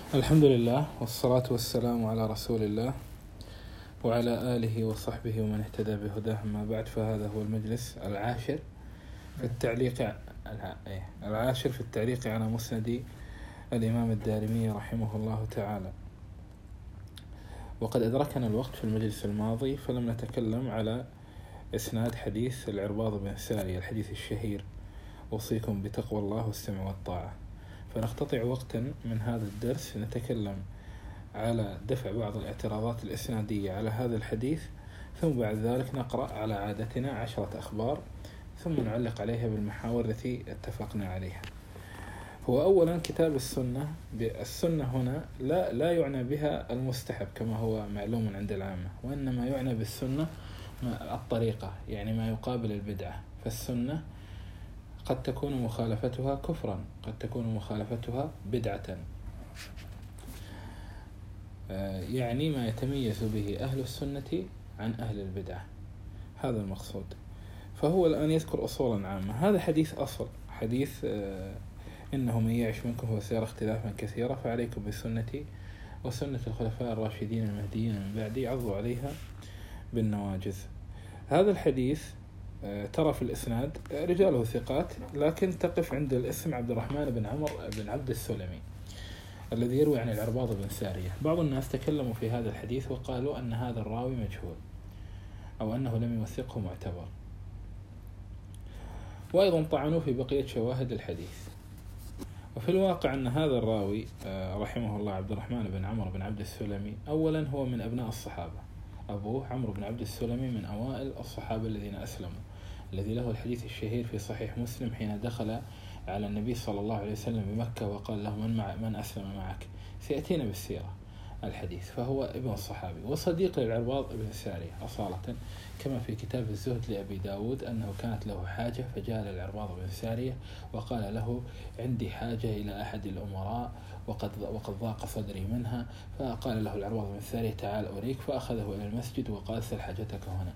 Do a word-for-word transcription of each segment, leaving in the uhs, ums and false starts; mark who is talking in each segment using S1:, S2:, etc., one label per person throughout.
S1: الحمد لله والصلاة والسلام على رسول الله وعلى آله وصحبه ومن اهتدى بهداه. ما بعد، فهذا هو المجلس العاشر في التعليق العاشر في التعليق على مسند الإمام الدارمي رحمه الله تعالى. وقد أدركنا الوقت في المجلس الماضي فلم نتكلم على إسناد حديث العرباض بن سارية، الحديث الشهير: أوصيكم بتقوى الله والسمع والطاعة. فنقتطع وقتا من هذا الدرس نتكلم على دفع بعض الاعتراضات الإسنادية على هذا الحديث، ثم بعد ذلك نقرأ على عادتنا عشرة أخبار ثم نعلق عليها بالمحاور التي اتفقنا عليها. هو أولا كتاب السنة. السنة هنا لا, لا يعنى بها المستحب كما هو معلوم عند العامة، وإنما يعنى بالسنة الطريقة، يعني ما يقابل البدعة. فالسنة قد تكون مخالفتها كفرا، قد تكون مخالفتها بدعة، يعني ما يتميز به أهل السنة عن أهل البدعة، هذا المقصود. فهو الآن يذكر أصولا عامة. هذا حديث أصل، حديث إنه من يعش منكم وسيرى اختلافا كثيرا فعليكم بسنتي وسنة الخلفاء الراشدين المهديين من بعدي عضوا عليها بالنواجذ. هذا الحديث ترى في الإسناد رجاله ثقات، لكن تقف عند الاسم عبد الرحمن بن عمر بن عبد السلمي الذي يروي عن العرباض بن سارية. بعض الناس تكلموا في هذا الحديث وقالوا أن هذا الراوي مجهول أو أنه لم يوثقه معتبر، وأيضا طعنوا في بقية شواهد الحديث. وفي الواقع أن هذا الراوي رحمه الله عبد الرحمن بن عمر بن عبد السلمي أولا هو من أبناء الصحابة، أبوه عمرو بن عبد السلمي من أوائل الصحابة الذين أسلموا، الذي له الحديث الشهير في صحيح مسلم حين دخل على النبي صلى الله عليه وسلم بمكة وقال له: من, مع من أسلم معك؟ سيأتينا بالسيرة الحديث. فهو ابن الصحابي وصديق للعرباض بن سارية أصالة، كما في كتاب الزهد لأبي داود أنه كانت له حاجة فجاء للعرباض بن سارية وقال له: عندي حاجة إلى أحد الأمراء وقد, وقد ضاق صدري منها. فقال له العرباض بن سارية: تعال أريك. فأخذه إلى المسجد وقال: سل حاجتك هنا.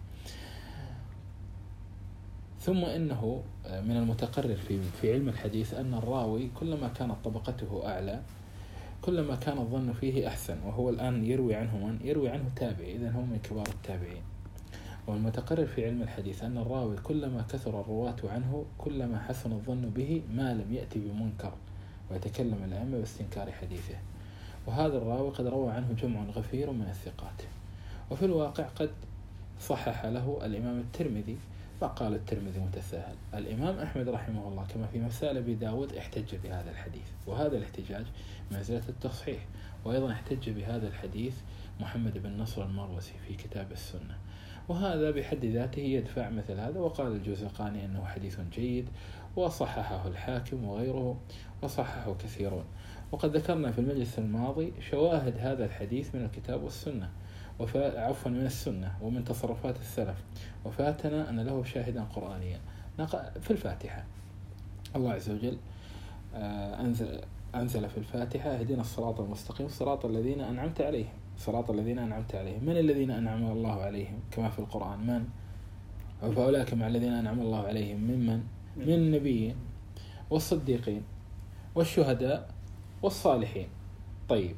S1: ثم إنه من المتقرر في في علم الحديث أن الراوي كلما كانت طبقته أعلى كلما كان الظن فيه أحسن. وهو الآن يروي عنه من يروي عنه تابعي، إذن هو من كبار التابعين. والمتقرر في علم الحديث أن الراوي كلما كثر الرواة عنه كلما حسن الظن به ما لم يأتي بمنكر، ويتكلم الأئمة باستنكار حديثه. وهذا الراوي قد روى عنه جمع غفير من الثقات. وفي الواقع قد صحح له الإمام الترمذي، فقال الترمذي متساهل. الإمام أحمد رحمه الله كما في مسائل أبي داود احتج بهذا الحديث، وهذا الاحتجاج منزلة التصحيح. وأيضا احتج بهذا الحديث محمد بن نصر المروزي في كتاب السنة، وهذا بحد ذاته يدفع مثل هذا. وقال الجوزقاني أنه حديث جيد، وصححه الحاكم وغيره، وصححه كثيرون. وقد ذكرنا في المجلس الماضي شواهد هذا الحديث من الكتاب والسنة، عفوا من السنة ومن تصرفات السلف. وفاتنا أن له شاهدا قرآنيا في الفاتحة. الله عز وجل أنزل, أنزل في الفاتحة: اهدنا الصراط المستقيم صراط الذين أنعمت عليهم. صراط الذين أنعمت عليهم، من الذين أنعم الله عليهم كما في القرآن؟ من؟ فأولئك مع الذين أنعم الله عليهم ممن؟ من النبيين والصديقين والشهداء والصالحين. طيب،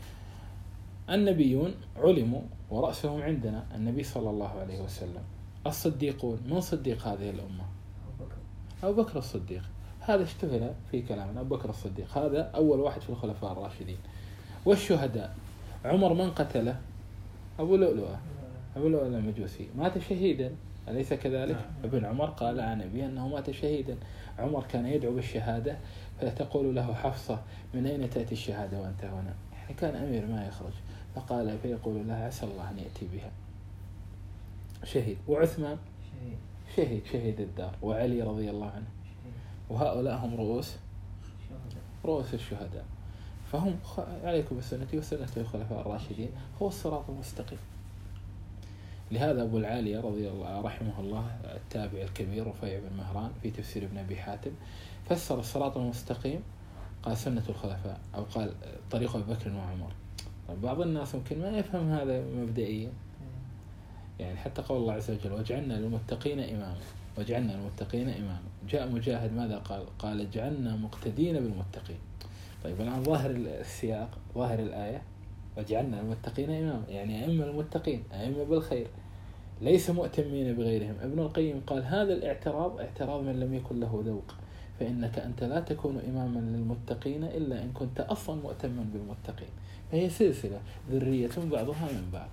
S1: النبيون علموا ورأسهم عندنا النبي صلى الله عليه وسلم. الصديقون، من صديق هذه الأمة؟ أبو بكر الصديق. هذا اشتهر في كلامنا، أبو بكر الصديق هذا أول واحد في الخلفاء الراشدين. والشهداء، عمر من قتله؟ أبو لؤلؤة، أبو لؤلؤة المجوسي، مات شهيدا، أليس كذلك؟ ابن عمر قال عن أبيه أنه مات شهيدا. عمر كان يدعو بالشهادة، فتقول له حفصة: من أين تأتي الشهادة وأنت هنا؟ يعني كان أمير ما يخرج، فقال فيقول له: عسى الله أن يأتي بها. شهيد. وعثمان شهيد شهيد الدار. وعلي رضي الله عنه. وهؤلاء هم رؤوس رؤوس الشهداء. فهم عليكم بسنتي وسنة الخلفاء الراشدين، هو الصراط المستقيم. لهذا أبو العالية رضي الله رحمه الله التابع الكبير رفيع بن مهران في تفسير ابن أبي حاتم فسر الصراط المستقيم قال سنة الخلفاء، أو قال طريق أبي بكر وعمر. بعض الناس ممكن ما يفهم هذا مبدئيا، يعني حتى قول الله عز وجل: وجعلنا للمتقين إماما، وجعلنا للمتقين إماما. جاء مجاهد ماذا قال؟ قال: جعلنا مقتدين بالمتقين. طيب الآن ظاهر السياق ظاهر الآية وجعلنا المتقين إماما، يعني أئمة المتقين أئمة بالخير ليس مؤتمين بغيرهم. ابن القيم قال هذا الاعتراض اعتراض من لم يكن له ذوق، فإنك أنت لا تكون إماما للمتقين إلا إن كنت أصلا مؤتما بالمتقين، فهي سلسلة ذرية بعضها من بعض.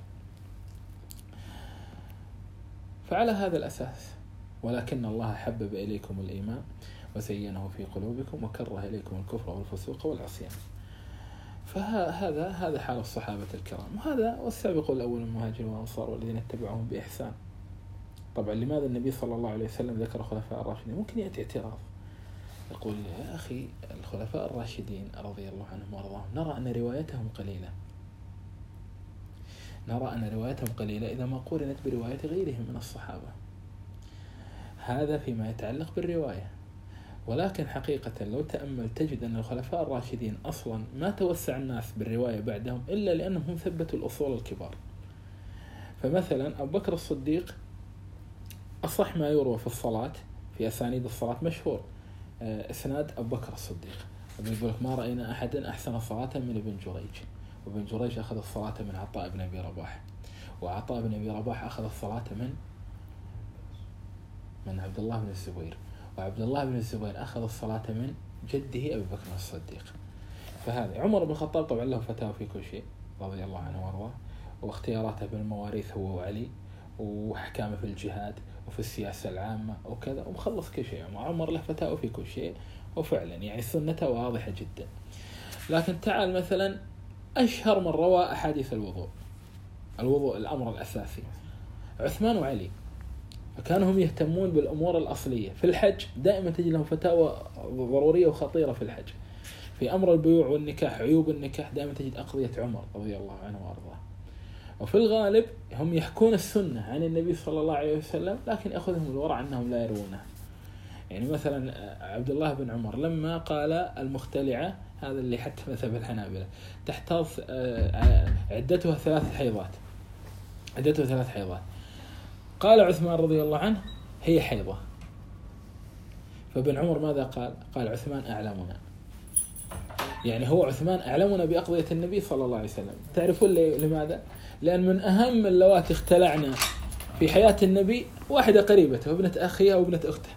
S1: فعلى هذا الأساس ولكن الله حبب إليكم الإيمان وزينه في قلوبكم وكره إليكم الكفر والفسوق والعصيان. فهذا هذا حال الصحابة الكرام، وهذا والسابقون الأول المهاجرين والأنصار والذين اتبعوهم بإحسان. طبعا لماذا النبي صلى الله عليه وسلم ذكر الخلفاء الراشدين؟ ممكن يأتي اعتراض يقول يا أخي الخلفاء الراشدين رضي الله عنهم وارضاهم نرى أن روايتهم قليلة، نرى أن روايتهم قليلة إذا ما قورنت برواية غيرهم من الصحابة. هذا فيما يتعلق بالرواية، ولكن حقيقة لو تأمل تجد أن الخلفاء الراشدين أصلا ما توسع الناس بالرواية بعدهم إلا لأنهم ثبتوا الأصول الكبار. فمثلا أبو بكر الصديق أصح ما يروى في الصلاة في أسانيد الصلاة مشهور إسناد أبو بكر الصديق، يقول لك ما رأينا أحدا أحسن صلاة من ابن جريج، وابن جريج أخذ الصلاة من عطاء بن أبي رباح، وعطاء بن أبي رباح أخذ الصلاة من من عبد الله بن الزبير، وعبد الله بن الزبير أخذ الصلاة من جده أبي بكر الصديق. فهذا عمر بن الخطاب طبعا له فتاوى في كل شيء رضي الله عنه وارضاه، واختياراته بالمواريث هو وعلي، وأحكامه في الجهاد وفي السياسة العامة وكذا، ومخلص كل شيء. عمر له فتاوى في كل شيء، وفعلا يعني سنته واضحة جدا. لكن تعال مثلا أشهر من روى أحاديث الوضوء، الوضوء الأمر الأساسي، عثمان وعلي، فكانوا هم يهتمون بالأمور الأصلية. في الحج دائما تجد لهم فتاوى ضرورية وخطيرة في الحج. في أمر البيوع والنكاح عيوب النكاح دائما تجد أقضية عمر رضي الله عنه وأرضاه. وفي الغالب هم يحكون السنة عن النبي صلى الله عليه وسلم، لكن أخذهم الورع أنهم لا يروونها. يعني مثلا عبد الله بن عمر لما قال المختلعة، هذا اللي حتى مذهب الحنابلة، تحتاض عدتها ثلاث حيضات، عدتها ثلاث حيضات، قال عثمان رضي الله عنه هي حيضة. فابن عمر ماذا قال؟ قال عثمان أعلمنا، يعني هو عثمان أعلمنا بأقضية النبي صلى الله عليه وسلم. تعرفون لماذا؟ لأن من أهم اللواتي اختلعنا في حياة النبي واحدة قريبته وابنة أخيها وابنة أخته،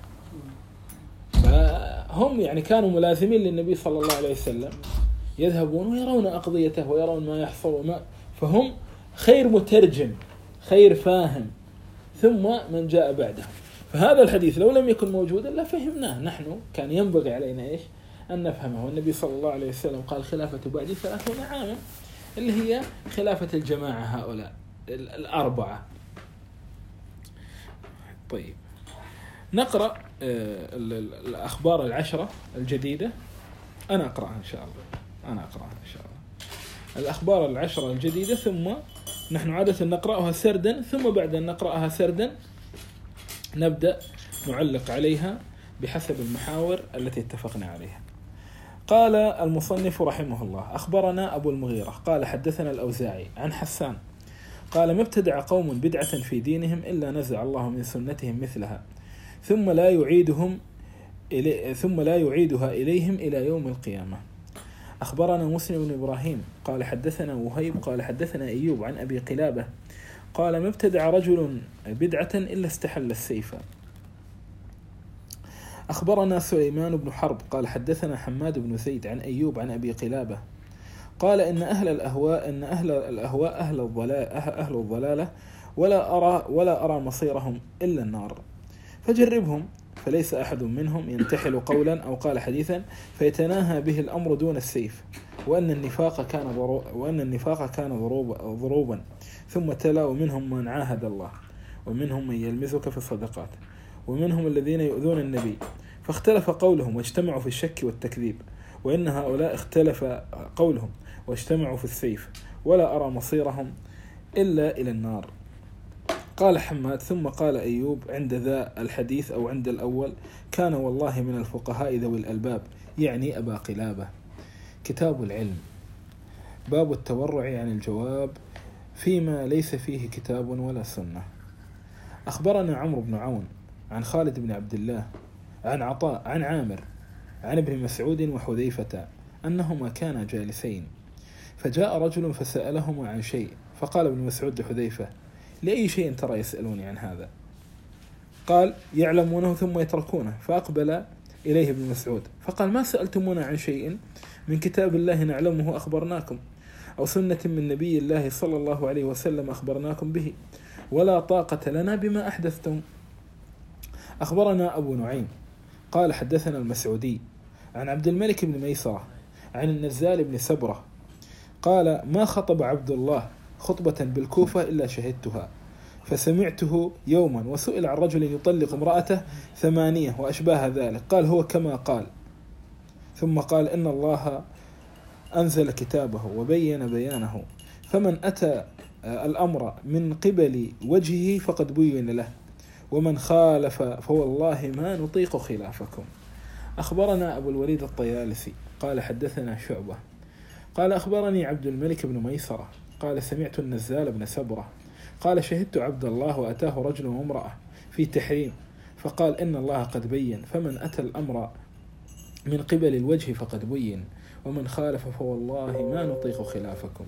S1: فهم يعني كانوا ملازمين للنبي صلى الله عليه وسلم، يذهبون ويرون أقضيته ويرون ما يحصل وما، فهم خير مترجم خير فاهم ثم من جاء بعده. فهذا الحديث لو لم يكن موجودا لا فهمناه، نحن كان ينبغي علينا إيش أن نفهمه. والنبي صلى الله عليه وسلم قال خلافة بعدي ثلاثون عاما، اللي هي خلافة الجماعة هؤلاء الأربعة. طيب نقرأ الأخبار العشرة الجديدة، أنا أقرأها إن شاء الله أنا أقرأها إن شاء الله الأخبار العشرة الجديدة، ثم نحن عادة نقرأها سردا، ثم بعد أن نقرأها سردا نبدأ نعلق عليها بحسب المحاور التي اتفقنا عليها. قال المصنف رحمه الله أخبرنا أبو المغيرة قال حدثنا الأوزاعي عن حسان قال ما ابتدع قوم بدعة في دينهم إلا نزع الله من سنتهم مثلها ثم لا يعيدهم إلي ثم لا يعيدها إليهم إلى يوم القيامة. أخبرنا مسلم بن إبراهيم قال حدثنا وهيب قال حدثنا أيوب عن أبي قلابة قال ما ابتدع رجل بدعة إلا استحل السيف. أخبرنا سليمان بن حرب قال حدثنا حماد بن زيد عن أيوب عن أبي قلابة قال إن أهل الأهواء إن أهل الأهواء أهل الضلال أهل الضلالة ولا أرى ولا أرى مصيرهم إلا النار، فجربهم فليس أحد منهم ينتحل قولا أو قال حديثا فيتناهى به الأمر دون السيف، وأن النفاق كان وأن النفاق كان ضروبا. ثم تلا ومنهم من عاهد الله ومنهم من يلمزك في الصدقات ومنهم الذين يؤذون النبي، فاختلف قولهم واجتمعوا في الشك والتكذيب، وإن هؤلاء اختلف قولهم واجتمعوا في السيف ولا أرى مصيرهم إلا إلى النار. قال حماد ثم قال أيوب عند ذا الحديث أو عند الأول كان والله من الفقهاء ذوي الألباب، يعني أبا قلابة. كتاب العلم باب التورع عن الجواب فيما ليس فيه كتاب ولا سنة. أخبرنا عمرو بن عون عن خالد بن عبد الله عن عطاء عن عامر عن ابن مسعود وحذيفة أنهما كانا جالسين فجاء رجل فسألهما عن شيء، فقال ابن مسعود لحذيفة: لأي شيء ترى يسألوني عن هذا؟ قال: يعلمونه ثم يتركونه. فأقبل إليه ابن مسعود فقال: ما سألتمونا عن شيء من كتاب الله نعلمه أخبرناكم، أو سنة من نبي الله صلى الله عليه وسلم أخبرناكم به، ولا طاقة لنا بما أحدثتم. أخبرنا أبو نعيم قال: حدثنا المسعودي عن عبد الملك بن ميسرة عن النزال بن سبرة قال: ما خطب عبد الله خطبة بالكوفة إلا شهدتها، فسمعته يوما وسئل عن رجل يطلق امرأته ثمانية وأشباه ذلك، قال: هو كما قال. ثم قال: إن الله أنزل كتابه وبين بيانه، فمن أتى الأمر من قبل وجهه فقد بين له، ومن خالف فوالله ما نطيق خلافكم. أخبرنا أبو الوليد الطيالسي قال: حدثنا شعبة قال: أخبرني عبد الملك بن ميسرة قال: سمعت النزال بن سبرة قال: شهدت عبد الله وأتاه رجل وامرأة في تحريم، فقال: إن الله قد بين، فمن أتى الأمر من قبل الوجه فقد بين، ومن خالف فوالله ما نطيق خلافكم.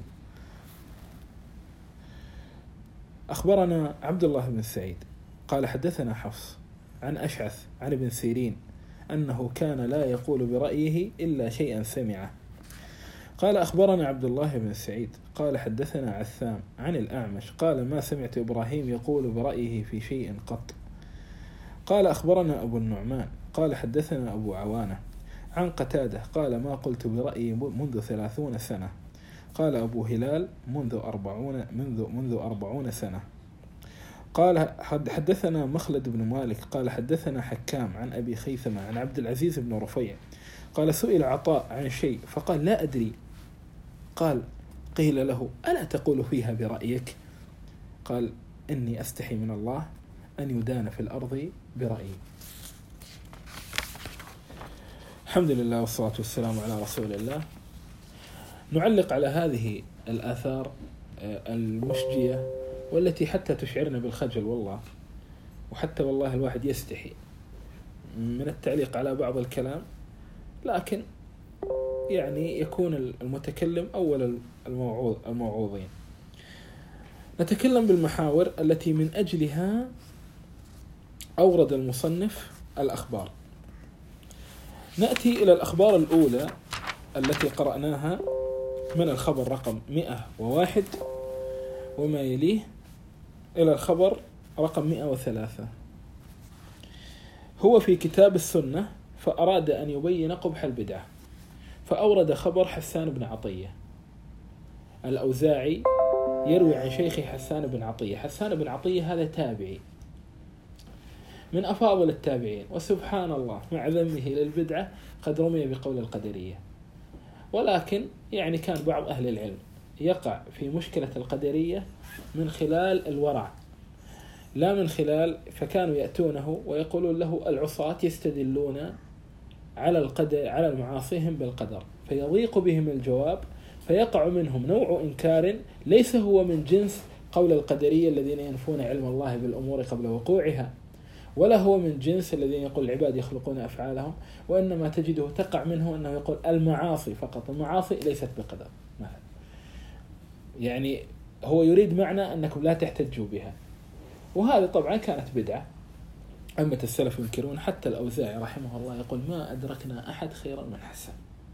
S1: أخبرنا عبد الله بن سعيد قال: حدثنا حفص عن أشعث عن ابن سيرين أنه كان لا يقول برأيه إلا شيئا سمعه. قال: أخبرنا عبد الله بن سعيد قال: حدثنا عثام عن الأعمش قال: ما سمعت إبراهيم يقول برأيه في شيء قط. قال: أخبرنا أبو النعمان قال: حدثنا أبو عوانة عن قتادة قال: ما قلت برأيي منذ ثلاثون سنة. قال أبو هلال: منذ أربعون منذ منذ أربعون سنة. قال: حدثنا مخلد بن مالك قال: حدثنا حكام عن أبي خيثمة عن عبد العزيز بن رفيع قال: سئل عطاء عن شيء فقال: لا أدري. قال: قيل له: ألا تقول فيها برأيك؟ قال: إني أستحي من الله أن يدان في الأرض برأيي. الحمد لله والصلاة والسلام على رسول الله. نعلق على هذه الآثار المشجية والتي حتى تشعرنا بالخجل والله، وحتى والله الواحد يستحي من التعليق على بعض الكلام، لكن يعني يكون المتكلم أول الموعوظ الموعوظين. نتكلم بالمحاور التي من أجلها أورد المصنف الأخبار. نأتي إلى الأخبار الأولى التي قرأناها من الخبر رقم مئة وواحد وما يليه إلى الخبر رقم مئة وثلاثة. هو في كتاب السنة، فأراد أن يبين قبح البدعة، فأورد خبر حسان بن عطية الأوزاعي يروي عن شيخ حسان بن عطية. حسان بن عطية هذا تابعي من أفاضل التابعين، وسبحان الله مع ذمه للبدعة قد رمي بقول القدرية، ولكن يعني كان بعض أهل العلم يقع في مشكلة القدرية من خلال الورع لا من خلال، فكانوا يأتونه ويقولون له: العصاة يستدلون على القدر على المعاصيهم بالقدر، فيضيق بهم الجواب، فيقع منهم نوع إنكار ليس هو من جنس قول القدرية الذين ينفون علم الله بالأمور قبل وقوعها، ولا هو من جنس الذين يقول العباد يخلقون أفعالهم، وإنما تجده تقع منه أنه يقول المعاصي فقط، المعاصي ليست بقدر مثلا. يعني هو يريد معنى أنكم لا تحتجوا بها، وهذه طبعا كانت بدعة. أما السلف ينكرون، حتى الأوزاعي رحمه الله يقول: ما أدركنا أحد خيرا من حسان.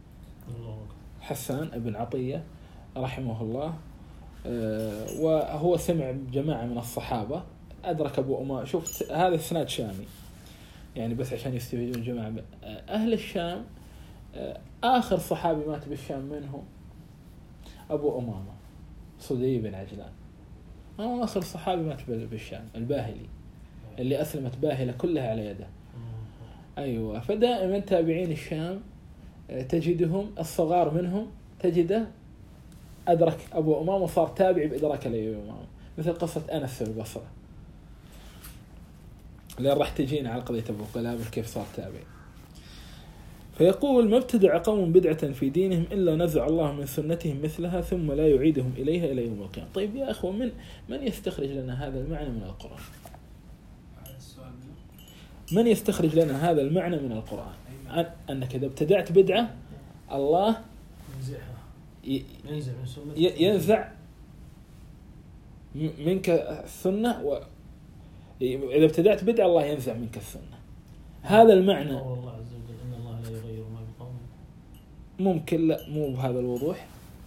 S1: حسان ابن عطية رحمه الله، وهو سمع جماعة من الصحابة، أدرك أبو أمامة. شوف هذا السناد شامي يعني، بس عشان يستفيدون جماعة أهل الشام. آخر صحابي مات بالشام منهم أبو أمامة صدي بن عجلان، آخر صحابي مات بالشام، الباهلي اللي أسلمت باهلة كلها على يده. أيوة، فدائما تابعين الشام تجدهم الصغار منهم تجده أدرك أبو أمامة وصار تابع بإدراك أبو أمامة، مثل قصة أنس في البصرة اللي راح تجينا على قضية أبو قلابة كيف صار تابع. فيقول: ما ابتدع قوم بدعة في دينهم إلا نزع الله من سنتهم مثلها ثم لا يعيدهم إليها إلى يوم القيامة. طيب يا أخوة، من من يستخرج لنا هذا المعنى من القرآن؟ من يستخرج لنا هذا المعنى من القرآن؟ أنك إذا ابتدعت بدعة الله
S2: ينزع من سنة
S1: ينزع منك السنة، وإذا ابتدأت بدعة الله ينزع منك السنة. هذا المعنى.
S2: الله عز وجل إن الله لا يغير ما بقوم.
S1: ممكن لا مو بهذا الوضوح.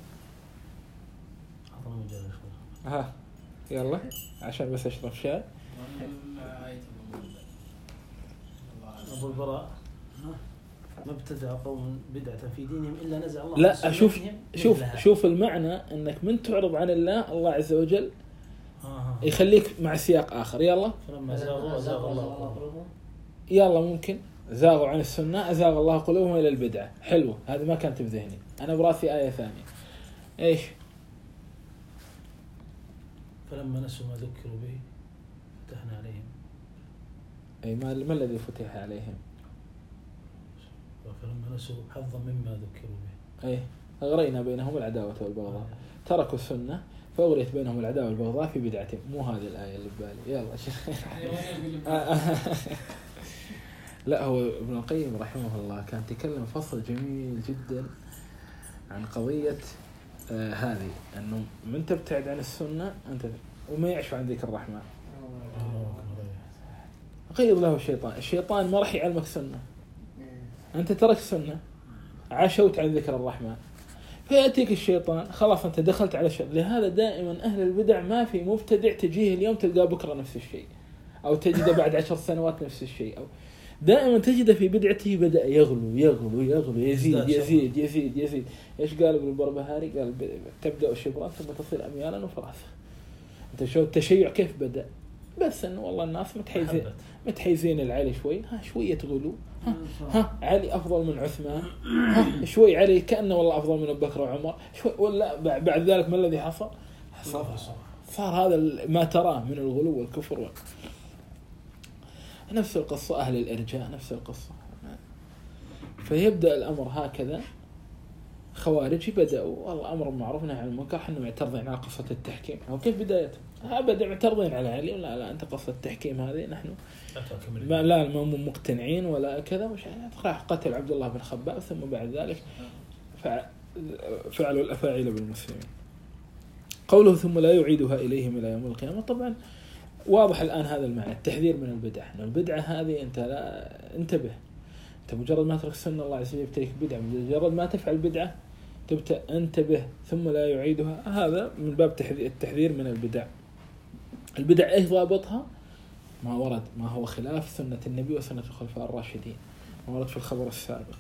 S1: ها يلا عشان بس أشرب شاي.
S2: أبو البراء ما ابتدع قوم بدعة في دينهم إلا نزع الله.
S1: لا شوف شوف شوف المعنى أنك من تعرض عن الله الله عز وجل يخليك مع سياق آخر. يلا
S2: فلما زاغوا أزاغ الله قلوبهم.
S1: يلا ممكن زاغوا عن السنة أزاغ الله قلوبهم إلى البدعة. حلو هذا ما كانت بذهني أنا براسي آية ثانية. إيش؟
S2: فلما نسوا ما ذكروا به فتحنا عليهم.
S1: أي ما ما الذي فتح عليهم؟
S2: فلما نسوا حظا مما ذكروا به.
S1: أي أغرينا بينهم العداوة والبغضاء. تركوا السنة فأغريت بينهم العداوة والبغضاء في بدعتهم. مو هذه الآية اللي ببالي. يلا لا هو ابن القيم رحمه الله كان تكلم فصل جميل جدا عن قضية آه هذه أنه من تبتعد عن السنة أنت وما يعش عن ذكر الرحمن قيض له الشيطان. الشيطان ما راح يعلمك سنة، أنت ترك سنة عاشوت عن ذكر الرحمن فيأتيك الشيطان خلاص أنت دخلت على شر. لهذا دائما أهل البدع ما في مبتدع تجيه اليوم تلقى بكرة نفس الشيء أو تجده بعد عشر سنوات نفس الشيء، أو دائما تجده في بدعته بدأ يغلو يغلو يغلو يزيد يزيد يزيد يزيد. إيش قال ابن البربهاري؟ قال تبدأ الشبرات ثم تصير أميالا وفراسخ. أنت شو التشيع كيف بدأ؟ بس إنه والله الناس متحيزين متحيزين العلي شوي، ها شوية غلو، ها, ها علي أفضل من عثمان، ها شوي علي كأنه والله أفضل من أبو بكر وعمر شوي، ولا بعد ذلك ما الذي حصل؟ حصل صار هذا ما تراه من الغلو والكفر و... نفس القصة أهل الإرجاء نفس القصة. فيبدأ الأمر هكذا. خوارج بدأوا والله أمر معروف نهي عن المنكر، احنا معترضين على قصة التحكيم. أو كيف بدايته؟ أبدا معترضين على علي. لا لا أنت قصة التحكيم هذه نحن ما لا ما مقتنعين ولا كذا مش يعني. راح قتل عبد الله بن خباب ثم بعد ذلك فعلوا الأفاعيل بالمسلمين. قوله ثم لا يعيدها إليهم إلى يوم القيامة. طبعا واضح الآن هذا المعنى التحذير من البدع. البدعة هذه أنت لا انتبه، أنت مجرد ما ترك السنة الله عز وجل يبتليك بدعة، مجرد ما تفعل بدعة تبت انتبه ثم لا يعيدها. هذا من باب التحذير من البدع. البدع ايش ضابطها؟ ما ورد ما هو خلاف سنة النبي وسنة الخلفاء الراشدين، ما ورد في الخبر السابق.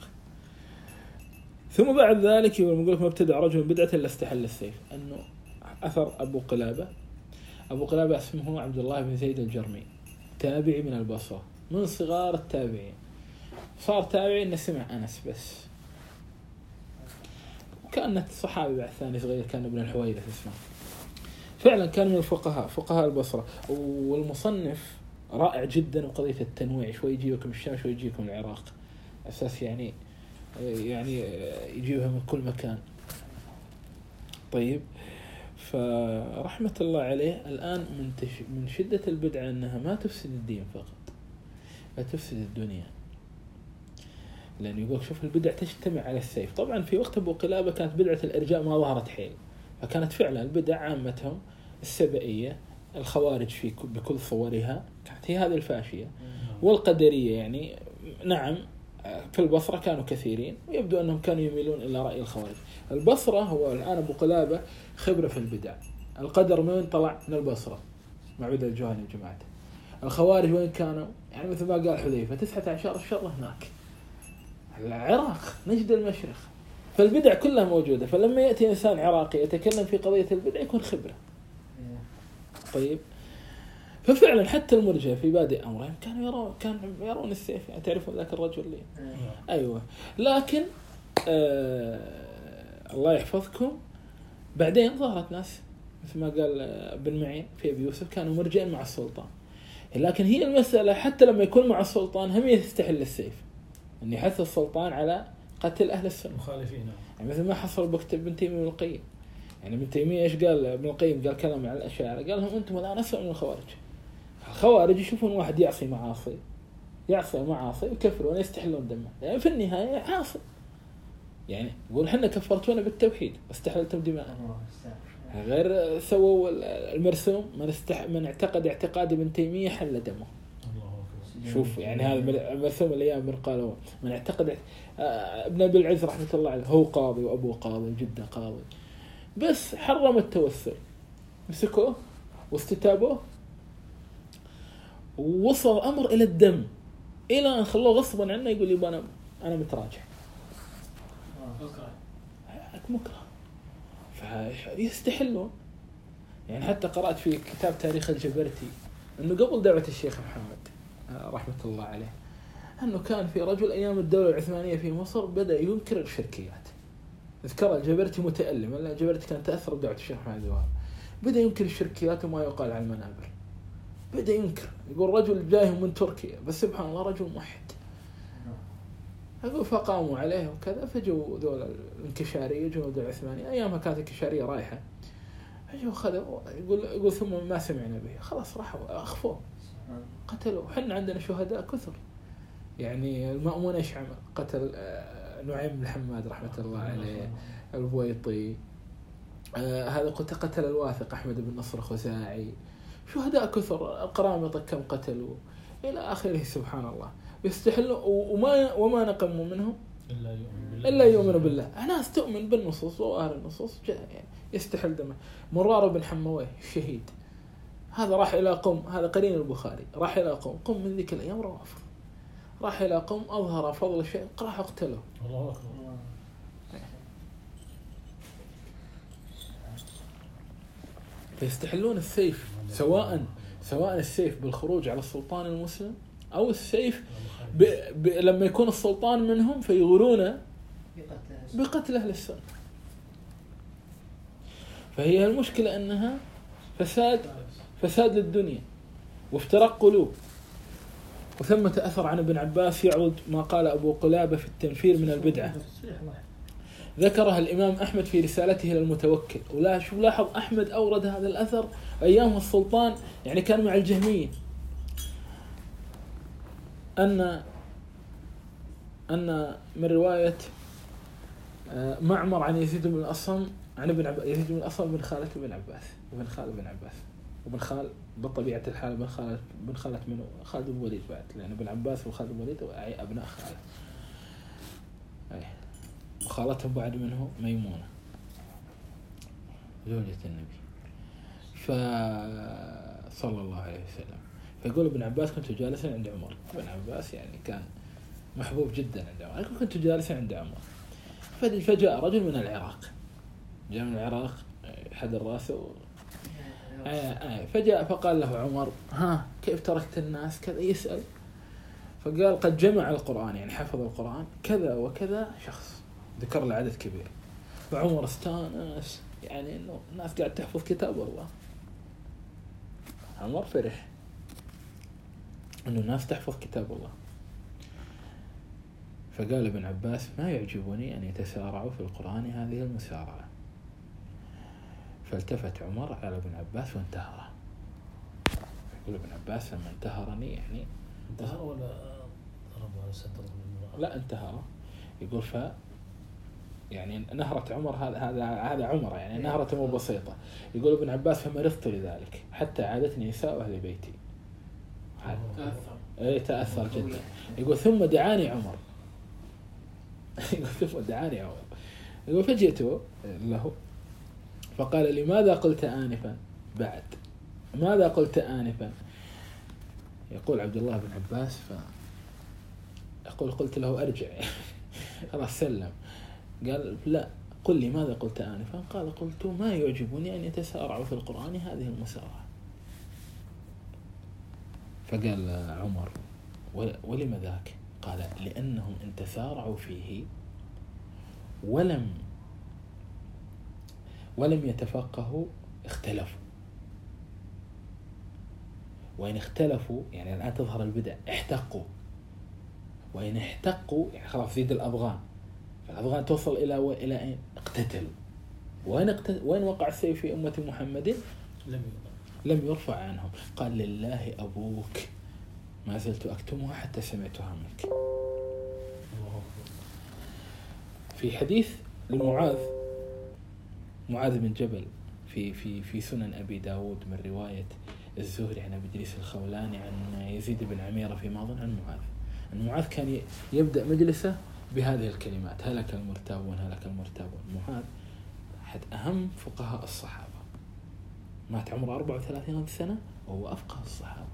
S1: ثم بعد ذلك يقول لك ما ابتدع رجل بدعة الا استحل السيف. انه اثر ابو قلابة. ابو قلابة اسمه عبد الله بن زيد الجرمي، تابعي من البصرة من صغار التابعين. صار تابعي انه سمع انس بس، كانت صحابي بعد ثاني صغير كان ابن الحويرث اسمه. فعلا كان من الفقهاء فقهاء البصرة. والمصنف رائع جدا وقضية التنويع، شوي يجيبكم الشام شوي يجيكم العراق أساس يعني يعني يجيبها من كل مكان. طيب فرحمة الله عليه الآن من تش من شدة البدعة أنها ما تفسد الدين فقط، لا تفسد الدنيا. لأن يقول شوف البدع تجتمع على السيف. طبعا في وقت أبو قلابة كانت بدعة الإرجاء ما ظهرت حيل، فكانت فعلا البدع عامتهم السبئية الخوارج في بكل صورها كانت هي هذه الفاشية، والقدرية يعني نعم في البصرة كانوا كثيرين ويبدو أنهم كانوا يميلون إلى رأي الخوارج. البصرة هو الآن أبو قلابة خبرة في البدع. القدر من وين طلع؟ من البصرة مع عبد الجهني وجماعته. الخوارج وين كانوا؟ يعني مثل ما قال حذيفة تسعة عشر الشر هناك العراق نجد المشرق. فالبدع كلها موجودة. فلما يأتي إنسان عراقي يتكلم في قضية البدع يكون خبرة. طيب ففعلا حتى المرجئة في بادئ أمرهم كانوا يرون كانوا يرون السيف. يعني تعرفون ذاك الرجل ليه؟ أيوة. لكن آه الله يحفظكم بعدين ظهرت ناس مثل ما قال ابن معين في أبي يوسف كانوا مرجئين مع السلطان. لكن هي المسألة حتى لما يكون مع السلطان هم يستحل السيف أن يحث السلطان على قتل أهل السنة
S2: مخالفين.
S1: يعني مثل ما حصل بكتب ابن تيمية ابن القيم. يعني ابن تيمية إيش قال ابن القيم؟ قال كلام على الأشاعرة قال لهم أنتم الآن أسوأ من الخوارج. الخوارج يشوفون واحد يعصي معاصي يعصي معاصي ويكفرون يستحلون دمه، يعني في النهاية عاصي يعني يقول حنا كفرتونا بالتوحيد واستحللتم دماءنا، غير سووا المرسوم من استح من اعتقد اعتقاد ابن تيمية حل دمه. شوف يعني هذا المرسوم الأيام من قالوا من اعتقد ابن أبي العز رحمة الله عليه هو قاضي وأبو قاضي وجده قاضي، بس حرم التوسل، مسكوه واستتابوه ووصل الأمر إلى الدم، إلى أن خلوه غصبا عنه يقول لي أنا أنا متراجع مكره، فيستحلون. يعني حتى قرأت في كتاب تاريخ الجبرتي أنه قبل دعوة الشيخ محمد رحمة الله عليه أنه كان في رجل أيام الدولة العثمانية في مصر بدأ ينكر الشركيات. اذكر الجبرتي متألم، لأن الجبرتي كان تأثر بدعوة الشيخ محمد الوهاب، بدأ ينكر الشركيات وما يقال على المنابر، بدأ ينكر، يقول رجل جاي من تركيا بس سبحان الله رجل موحد. يقول فقاموا عليه وكذا، فجوا ذول الانكشارية جنود العثمانية، أيامها كانت الانكشارية رايحة، فجوا خذوا، يقول يقول ثم ما سمعنا به، خلاص راحوا أخفوه قتلوا. حنا عندنا شهداء كثر، يعني المأمون إيش عمل؟ قتل نعيم بن حماد رحمة الله عليه، البويطي، آه هذا قلت قتل الواثق أحمد بن نصر الخزاعي، شهداء كثر، القرامطة كم قتلوا إلى آخره. سبحان الله، يستحلوا وما وما نقموا منهم
S2: إلا يؤمن بالله،
S1: إلا يؤمنوا بالله. ناس تؤمن بالنصوص وأهل النصوص يعني يستحل دمه. مرار بن حمويه الشهيد هذا راح إلى قوم، هذا قرين البخاري، راح إلى قوم قوم من ذيك الأيام روافض، راح إلى قوم أظهر فضل الشيء راح اقتله.
S2: الله أكبر.
S1: فيستحلون السيف، سواء سواء السيف بالخروج على السلطان المسلم أو السيف ب... ب... لما يكون السلطان منهم فيغرون بقتل أهل السنة. فهي المشكلة أنها فساد فساد للدنيا وافتراق قلوب. وثمة أثر عن ابن عباس يعود ما قال أبو قلابة في التنفير من البدعة، ذكرها الإمام أحمد في رسالته للمتوكل. ولا شو لاحظ أحمد أورد هذا الأثر أيام السلطان، يعني كان مع الجهمية، أن أن من رواية معمر عن يزيد بن الأصم عن ابن عباس، يزيد بن الأصم بن خالة بن عباس، ابن خال بن عباس، وابن خال بطبيعة الحال بن خالة بن خالة منه خالد بن وليد بعد، لأن ابن عباس وخالد بن وليد أي أبناء خالد، أي وخالتهم بعد منه ميمونة زوجة النبي فصلى الله عليه وسلم. فيقول ابن عباس كنت جالسا عند عمر، ابن عباس يعني كان محبوب جدا عند عمر، كنت جالسا عند عمر فجاء رجل من العراق، جاء من العراق حد راسه فجاء فقال له عمر ها كيف تركت الناس كذا، يسأل، فقال قد جمع القرآن، يعني حفظ القرآن كذا وكذا شخص، ذكر العدد كبير. فعمر استانس، يعني انه الناس قاعد تحفظ كتاب الله، عمر فرح انه الناس تحفظ كتاب الله. فقال ابن عباس ما يعجبني ان يتسارعوا في القرآن هذه المسارعة. فالتفت عمر على ابن عباس وانتهره. يقول ابن عباس لما انتهرني يعني
S2: انتهر ولا ضربه على صدره؟
S1: لا انتهره. يقول ف يعني نهرة عمر هذا هذا هذا عمر يعني نهرة مو بسيطة. يقول ابن عباس فمرضت لذلك حتى عادتني نساء أهل بيتي.
S3: تأثر.
S1: ايه تأثر جدا. يقول ثم دعاني عمر. يقول ثم دعاني عمر. يقول فجئت له فقال لماذا قلت آنفا بعد؟ ماذا قلت آنفا؟ يقول عبد الله بن عباس ف يقول قلت له أرجع خلاص سلم. قال لا قل لي ماذا قلت آنفا؟ قال قلت ما يعجبني أن يتسارعوا في القرآن هذه المسارعة. فقال عمر ولم ذاك؟ قال لأنهم إن تسارعوا فيه ولم ولم يتفقهوا اختلفوا، وإن اختلفوا يعني الآن تظهر البدع احتقوا، وإن احتقوا يعني خلاص زيد الأضغان، فالأضغان توصل إلى و... إلى أين؟ اقتتلوا. وين اقت... وين وقع السيف في أمة محمد؟
S2: لم يرفع
S1: لم يرفع عنهم. قال لله أبوك ما زلت أكتمها حتى سمعتها منك.
S2: الله.
S1: في حديث لمعاذ معاذ بن جبل في في في سنن أبي داود من رواية الزهري عن أبي إدريس الخولاني عن يزيد بن عميرة في ماضٍ عن معاذ أن معاذ كان يبدأ مجلسه بهذه الكلمات: هلك المرتابون هلك المرتابون. معاذ أحد أهم فقهاء الصحابة، مات عمره أربعة وثلاثين سنة وهو أفقه الصحابة.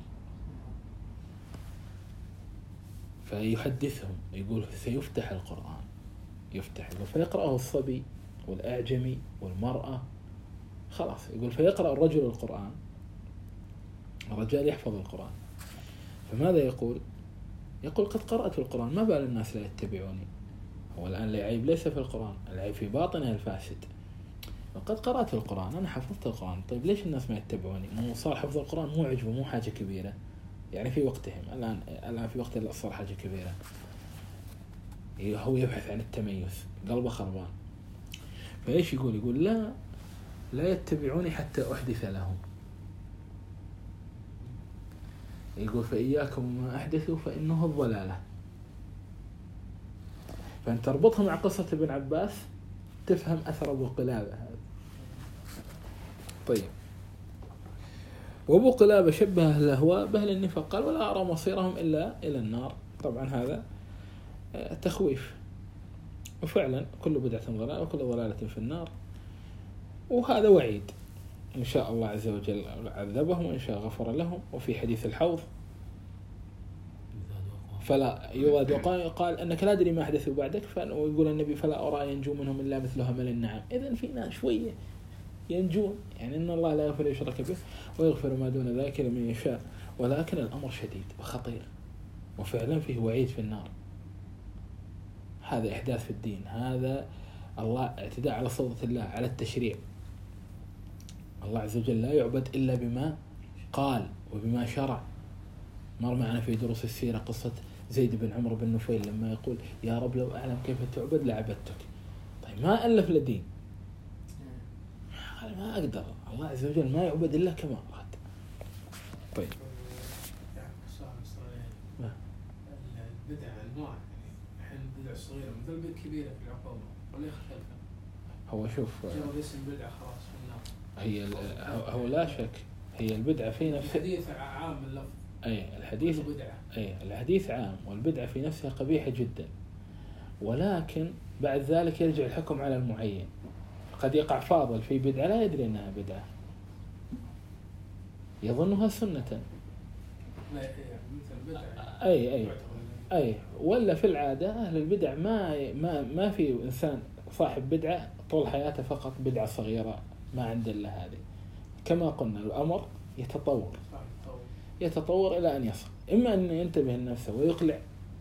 S1: فيحدثهم يقول سيفتح القرآن، يفتح يقول فيقرأه الصبي والأعجمي والمرأة، خلاص يقول فيقرأ الرجل القرآن، الرجال يحفظ القرآن، فماذا يقول؟ يقول قد قرأت القرآن، ما بال الناس لا يتبعوني. هو الآن العيب ليس في القرآن، العيب في باطنه الفاسد. وقد قرأت القرآن، أنا حفظت القرآن، طيب ليش الناس ما يتبعوني؟ مو صار حفظ القرآن مو عجبه، مو حاجة كبيرة يعني في وقتهم. الآن الآن في وقت صار حاجة كبيرة. هو يبحث عن التميز، قلبه خربان. فإيش يقول؟ يقول لا لا يتبعوني حتى أحدث لهم. يقول فإياكم ما أحدثوا فإنه الضلالة. فأنت تربطها مع قصة ابن عباس تفهم أثر أبو قلابة هذا. طيب، وأبو قلابة شبه الأهواء بأهل النفاق، قال ولا أرى مصيرهم إلا إلى النار. طبعا هذا تخويف، وفعلا كل بدعة ضلالة وكل ضلالة في النار، وهذا وعيد. إن شاء الله عز وجل عذبهم وإن شاء غفر لهم. وفي حديث الحوض فلا يواد وقال قال أنك لا أدري ما أحدثوا بعدك، ويقول النبي فلا أرى ينجو منهم إلا مثل همل النعم. إذن فينا شوية ينجون، يعني إن الله لا يغفر يشرك به ويغفر ما دون ذلك لمن يشاء، ولكن الأمر شديد وخطير، وفعلا فيه وعيد في النار. هذا إحداث في الدين، هذا الله اعتداء على سلطة الله، على التشريع. الله عز وجل لا يعبد إلا بما قال وبما شرع. مر معنا في دروس السيرة قصة زيد بن عمرو بن نفيل لما يقول يا رب لو أعلم كيف تعبد لعبدتك. طيب ما ألف لدين، قال ما أقدر، الله عز وجل ما يعبد إلا كما أراد. طيب
S3: البدع أنواع، يعني الحين البدع الصغيرة مثل البدع كبيرة في العقوبة ولا يختلف؟
S1: هو شوف
S3: جرب اسم بدعة خلاص في النار.
S1: هي هو لا شك هي البدعة في نفسها.
S3: الحديث عام اللفظ.
S1: أي الحديث أي الحديث عام، والبدعة في نفسها قبيحة جدا، ولكن بعد ذلك يرجع الحكم على المعين. قد يقع فاضل في بدعة لا يدري أنها بدعة، يظنها سنة.
S3: لا مثل بدعة.
S1: أي أي أي ولا في العادة أهل البدع ما ما ما في إنسان صاحب بدعة طول حياته فقط بدعة صغيرة، ما عنده إلا هذه. كما قلنا الأمر يتطور يتطور إلى أن يصل، إما أن ينتبه لنفسه ويقلع،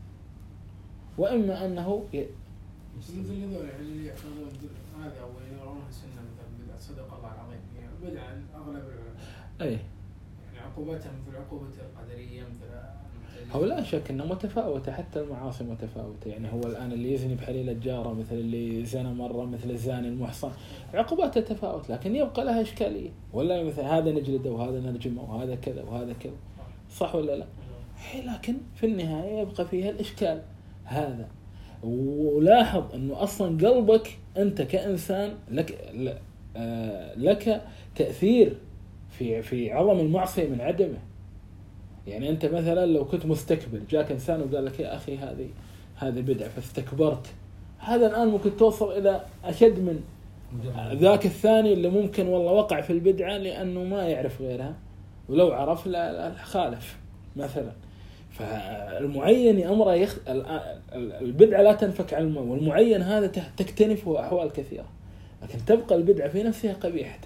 S1: وإما أنه ي...
S3: مثل هذول اللي يعتقدون هذه أو يرونها سنة مثل بدعة صدق الله العظيم، يعني بدعة أغلب العلماء.
S1: أي
S3: يعني عقوبتها مثل عقوبة القدرية مثل.
S1: هو لا شك أنه متفاوتة، حتى المعاصي متفاوتة. يعني هو الآن اللي يزني بحليلة جارة مثل اللي زنى مرة مثل الزاني المحصن، عقوبات تتفاوت، لكن يبقى لها إشكالية. ولا مثل هذا نجلده وهذا نرجمه وهذا كذا وهذا كذا، صح ولا لا؟ لكن في النهاية يبقى فيها الإشكال هذا. ولاحظ أنه أصلا قلبك أنت كإنسان لك لك تأثير في في عظم المعصية من عدمه. يعني أنت مثلا لو كنت مستكبر، جاك إنسان وقال لك يا أخي هذه هذه بدعة فاستكبرت، هذا الآن ممكن توصل إلى أشد من ذاك الثاني اللي ممكن والله وقع في البدعة لأنه ما يعرف غيرها، ولو عرف لا خالف مثلا. فالمعين أمره يخ... البدعة لا تنفك عن المعين، والمعين هذا تكتنفه أحوال كثيرة، لكن تبقى البدعة في نفسها قبيحة.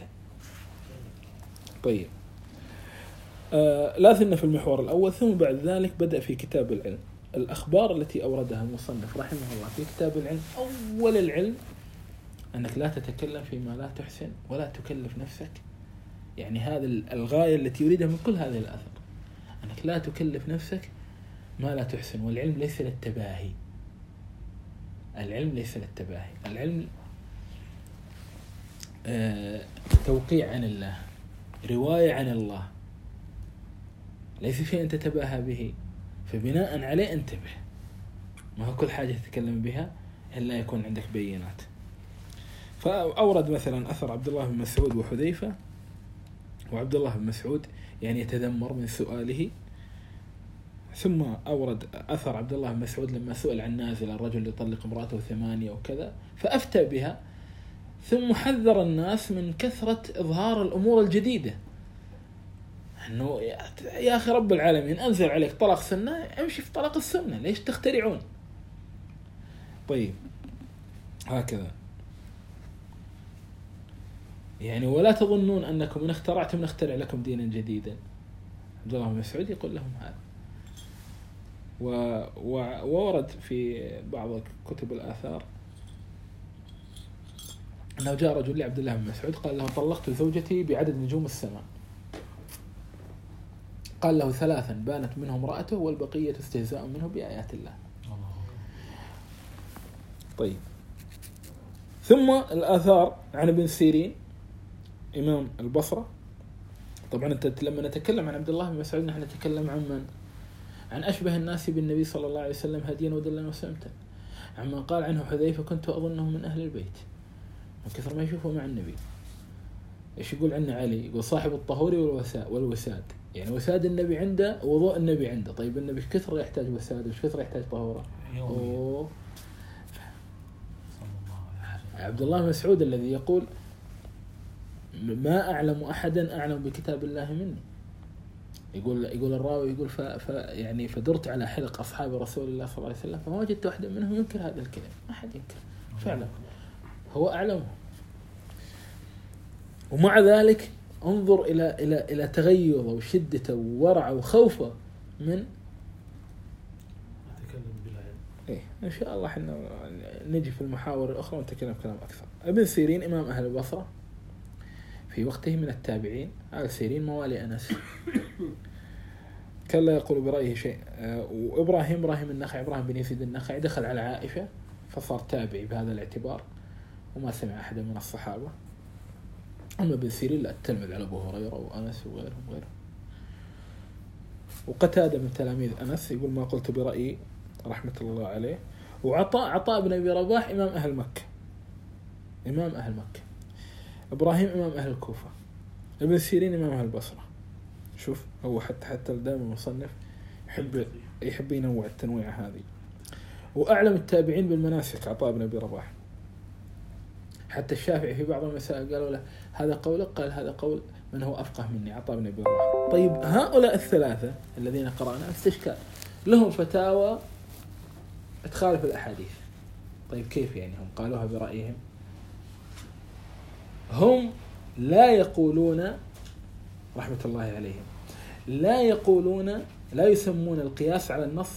S1: طيب آه لا زلنا في المحور الأول، ثم بعد ذلك بدأ في كتاب العلم الأخبار التي أوردها المصنف رحمه الله في كتاب العلم. أول العلم أنك لا تتكلم فيما لا تحسن ولا تكلف نفسك، يعني هذا الغاية التي يريدها من كل هذه الأثر، أنك لا تكلف نفسك ما لا تحسن. والعلم ليس للتباهي، العلم ليس للتباهي، العلم آه توقيع عن الله، رواية عن الله، ليس شيء أن تتباهى به، فبناء عليه انتبه. ما هو كل حاجة تتكلم بها إلا يكون عندك بينات. فأورد مثلا أثر عبد الله بن مسعود وحذيفة، وعبد الله بن مسعود يعني يتذمر من سؤاله. ثم أورد أثر عبد الله بن مسعود لما سئل عن نازل الرجل يطلق امرأته ثمانية وكذا فأفتى بها، ثم حذر الناس من كثرة إظهار الأمور الجديدة، أنه يا أخي رب العالمين أنزل عليك طلاق سنة، امشي في طلاق السنة، ليش تخترعون؟ طيب هكذا يعني، ولا تظنون أنكم إن اخترعتم نخترع لكم دينا جديدا. عبد الله بن مسعود يقول لهم هذا. وورد في بعض كتب الآثار أنه جاء رجل لعبد الله بن مسعود قال له طلقت زوجتي بعدد نجوم السماء، قال له ثلاثا بانت منه امرأته والبقية استهزاء منه بآيات الله. طيب ثم الآثار عن ابن سيرين إمام البصرة. طبعا أنت لما نتكلم عن عبد الله بن مسعود نحن نتكلم عن من؟ عن أشبه الناس بالنبي صلى الله عليه وسلم هديا ودلا وسمتا، عما قال عنه حذيفة كنت أظنه من أهل البيت من كثر ما يشوفه مع النبي. إيش يقول عنه علي؟ يقول صاحب الطهور والوساد، يعني وساد النبي عنده وضوء النبي عنده. طيب النبي إيش كثر يحتاج وساد وإيش كثر يحتاج طهورة؟ أوه. عبد الله بن مسعود الذي يقول ما أعلم أحدا أعلم بكتاب الله مني، يقول يقول الراوي يقول ف, ف يعني فدرت على حلق أصحاب رسول الله صلى الله عليه وسلم فما وجدت واحدا منهم ينكر هذا الكلام، ما حد ينكر فعلا هو أعلمه. ومع ذلك انظر إلى إلى إلى تغيظه وشدته وورعه وخوفه من
S2: أتكلم بلا علم.
S1: إيه إن شاء الله إحنا نجي في المحاور الأخرى ونتكلم كلام أكثر. ابن سيرين إمام أهل البصرة في وقته من التابعين، آل سيرين موالي أنس، كان لا يقول برأيه شيء. وإبراهيم إبراهيم النخعي إبراهيم بن يزيد النخعي دخل على عائشة فصار تابعي بهذا الاعتبار وما سمع أحد من الصحابة. أما ابن سيرين لا، التلمذ على أبو هريرة وأنس وغيرهم وغيرهم. وقتادة من تلاميذ أنس يقول ما قلت برأيي رحمة الله عليه. وعطاء عطاء بن أبي رباح إمام أهل مكة، إمام أهل مكة. إبراهيم إمام أهل الكوفة. ابن سيرين إمام أهل البصرة. شوف هو حتى حتى دائما المصنف يحب يحب ينوع التنويع هذه. وأعلم التابعين بالمناسك عطاء بن أبي رباح. حتى الشافعي في بعض المسائل قالوا له هذا قولك، قال هذا قول من هو أفقه مني عطاء بن أبي رباح. طيب هؤلاء الثلاثة الذين قرأنا استشكال لهم فتاوى تخالف الأحاديث. طيب كيف يعني هم قالوها برأيهم؟ هم لا يقولون رحمة الله عليهم لا يقولون لا يسمون القياس على النص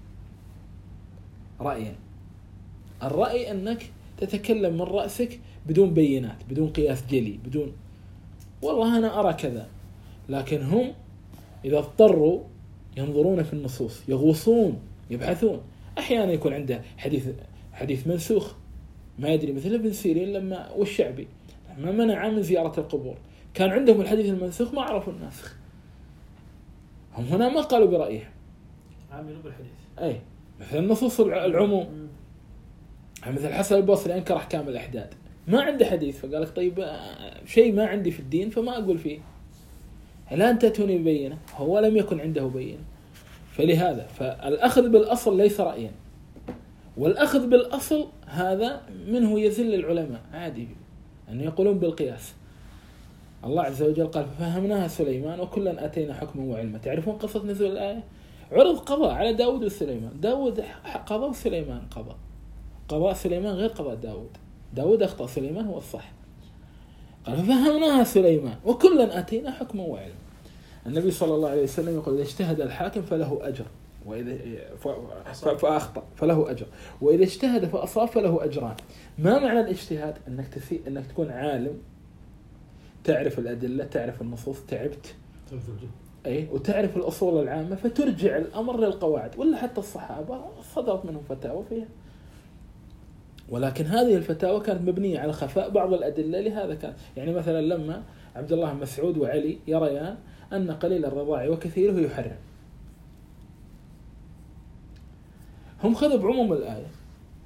S1: رأيا. الرأي أنك تتكلم من رأسك بدون بينات، بدون قياس جلي، بدون والله أنا أرى كذا. لكن هم إذا اضطروا ينظرون في النصوص، يغوصون، يبحثون. أحيانا يكون عنده حديث حديث منسوخ ما يدري، مثل ابن سيرين لما والشعبي ما منع من زيارة القبور، كان عندهم الحديث المنسوخ ما عرفوا الناسخ. هم هنا ما قالوا برأيهم،
S2: عاملوا بالحديث.
S1: أي مثل النصوص العموم، مثل حسن البصري أنكر أحكام الأحداد، ما عنده حديث فقال لك طيب شيء ما عندي في الدين فما أقول فيه، لا أنت تأتوني ببينة، هو لم يكن عنده بينة. فلهذا فالأخذ بالأصل ليس رأيا، والأخذ بالأصل هذا منه يزل العلماء عادي أن يقولون بالقياس. الله عز وجل قال ففهمناها سليمان وكلا أتينا حكما وعلما. تعرفون قصة نزول الآية؟ عرض قضاء على داود وسليمان، داود قضى وسليمان قضى. قضاء سليمان غير قضاء داود، داود أخطأ، سليمان هو الصح. قال ففهمناها سليمان وكلا أتينا حكما وعلما. النبي صلى الله عليه وسلم يقول إذا اجتهد الحاكم فله أجر، وإذا فأخطأ فله أجر، وإذا اجتهد فأصاب فله أجران. ما معنى الاجتهاد؟ أنك تسي... أنك تكون عالم، تعرف الأدلة، تعرف النصوص، تعبت أي وتعرف الأصول العامة، فترجع الأمر للقواعد. ولا حتى الصحابة صدرت منهم فتاوى فيها، ولكن هذه الفتاوى كانت مبنية على خفاء بعض الأدلة. لهذا كان يعني مثلا لما عبد الله بن مسعود وعلي يريان أن قليل الرضاع وكثيره يحرم، هم خذوا بعموم الآية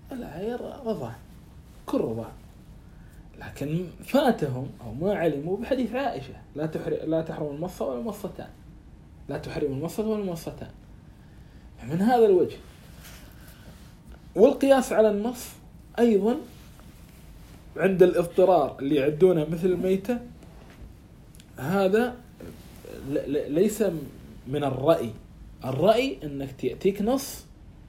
S1: لا هي رضع كل رضع، لكن فاتهم أو ما علموا بحديث عائشة لا تحرم لا تحرم المصة ولا المصتان، لا تحرم المصة ولا المصتان. من هذا الوجه. والقياس على النص أيضا عند الاضطرار اللي يعدونه مثل الميتة، هذا ليس من الرأي. الرأي أنك يأتيك نص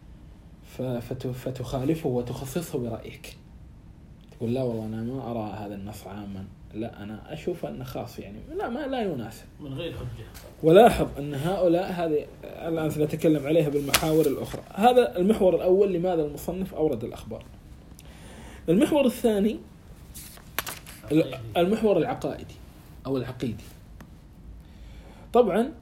S1: فتخالفه وتخصصه برأيك، تقول لا والله أنا ما أرى هذا النص عاما، لا أنا أشوف أنه خاص، يعني لا ما لا يناسب
S2: من غير حجة.
S1: ولاحظ أن هؤلاء هذه الآن سنتكلم عليها بالمحاور الأخرى. هذا المحور الأول، لماذا المصنف أورد الأخبار. المحور الثاني المحور العقائدي أو العقيدي. طبعا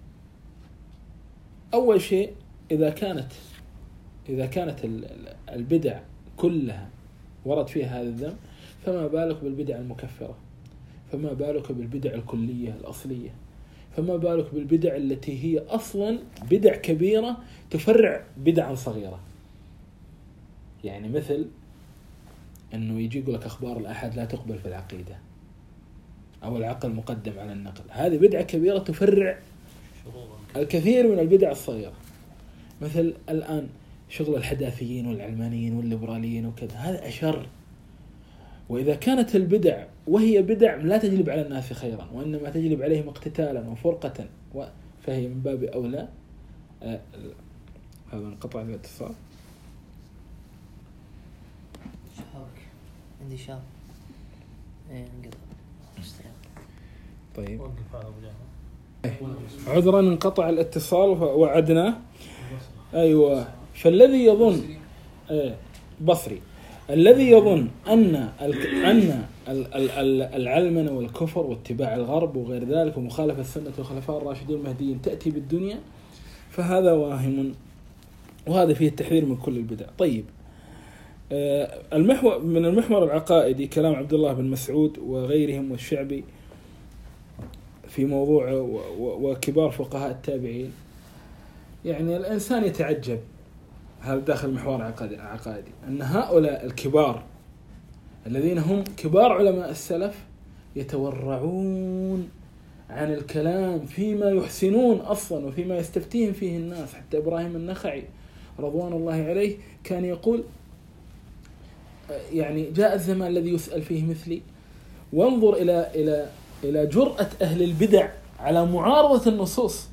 S1: أول شيء إذا كانت إذا كانت البدع كلها ورد فيها هذا الذنب، فما بالك بالبدع المكفرة، فما بالك بالبدع الكلية الأصلية، فما بالك بالبدع التي هي أصلا بدع كبيرة تفرع بدعا صغيرة. يعني مثل أنه يجي يقول لك أخبار الأحد لا تقبل في العقيدة، أو العقل مقدم على النقل، هذه بدعة كبيرة تفرع الكثير من البدع الصغيرة. مثل الآن شغل الحداثيين والعلمانيين والليبراليين وكذا، هذا أشر. وإذا كانت البدع وهي بدع لا تجلب على الناس خيرا وإنما تجلب عليهم اقتتالا وفرقة، فهي من باب أولى. آه هذا انقطع الاتصال.
S4: شابك عندي شاب ايه انقطع.
S1: طيب
S2: وقف على وجهه.
S1: عذرا انقطع الاتصال ووعدناه. أيوة. فالذي يظن ايه بصري الذي يظن أن أن العلمنة والكفر واتباع الغرب وغير ذلك ومخالفة السنة والخلفاء الراشدين المهديين تأتي بالدنيا، فهذا واهم، وهذا فيه التحذير من كل البدع. طيب المحور من المحور العقائدي كلام عبد الله بن مسعود وغيرهم والشعبي في موضوع وكبار فقهاء التابعين. يعني الإنسان يتعجب، هذا داخل المحور العقائدي، أن هؤلاء الكبار الذين هم كبار علماء السلف يتورعون عن الكلام فيما يحسنون أصلا وفيما يستفتيهم فيه الناس. حتى إبراهيم النخعي رضوان الله عليه كان يقول يعني جاء الزمان الذي يسأل فيه مثلي، وانظر إلى إلى إلى جرأة أهل البدع على معارضة النصوص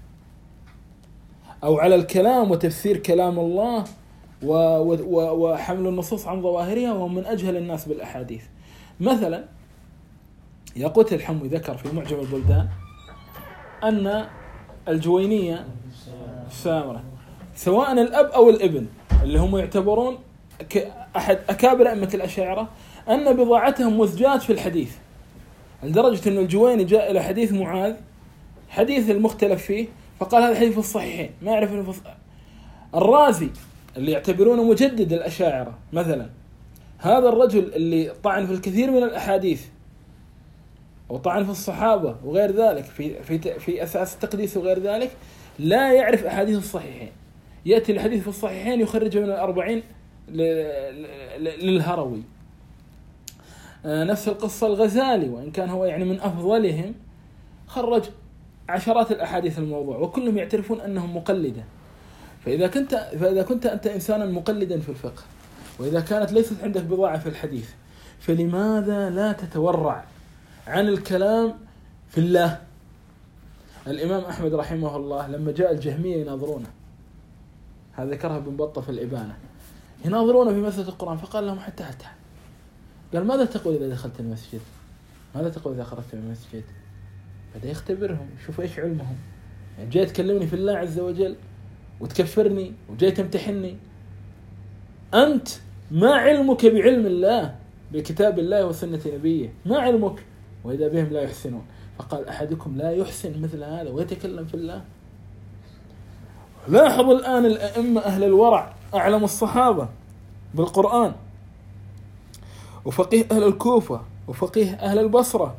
S1: أو على الكلام وتفسير كلام الله وحمل النصوص عن ظواهرها، وهم من أجهل الناس بالأحاديث. مثلا ياقوت الحموي ذكر في معجم البلدان أن الجوينية السامرة سواء الأب أو الابن اللي هم يعتبرون أحد أكابر أئمة الأشاعرة أن بضاعتهم مزجات في الحديث، لدرجة أن الجويني جاء إلى حديث معاذ، حديث المختلف فيه، فقال هذا حديث في الصحيحين، ما يعرف أنه في الرازي اللي يعتبرونه مجدد الأشاعرة مثلا، هذا الرجل اللي طعن في الكثير من الأحاديث وطعن في الصحابة وغير ذلك في في في أساس التقديس وغير ذلك، لا يعرف أحاديث الصحيحين. يأتي الحديث في الصحيحين يخرج من الأربعين للهروي. نفس القصة الغزالي، وإن كان هو يعني من أفضلهم، خرج عشرات الأحاديث الموضوع، وكلهم يعترفون أنهم مقلدة. فإذا كنت فإذا كنت أنت إنسانا مقلدا في الفقه، وإذا كانت ليست عندك بضاعة في الحديث، فلماذا لا تتورع عن الكلام في الله؟ الإمام أحمد رحمه الله لما جاء الجهمية يناظرونه، هذا ذكرها بن بطة في الإبانة، يناظرونه في مسألة القرآن، فقال لهم حتى حتى قال ماذا تقول إذا دخلت المسجد؟ ماذا تقول إذا خرجت من المسجد؟ بدأ يختبرهم، شوف إيش علمهم. يعني جاي تكلمني في الله عز وجل وتكفرني وجاي تمتحني، أنت ما علمك بعلم الله بكتاب الله وسنة نبيه، ما علمك، وإذا بهم لا يحسنون. فقال أحدكم لا يحسن مثل هذا ويتكلم في الله. لاحظوا الآن الأئمة أهل الورع أعلم الصحابة بالقرآن، وفقيه أهل الكوفة وفقيه أهل البصرة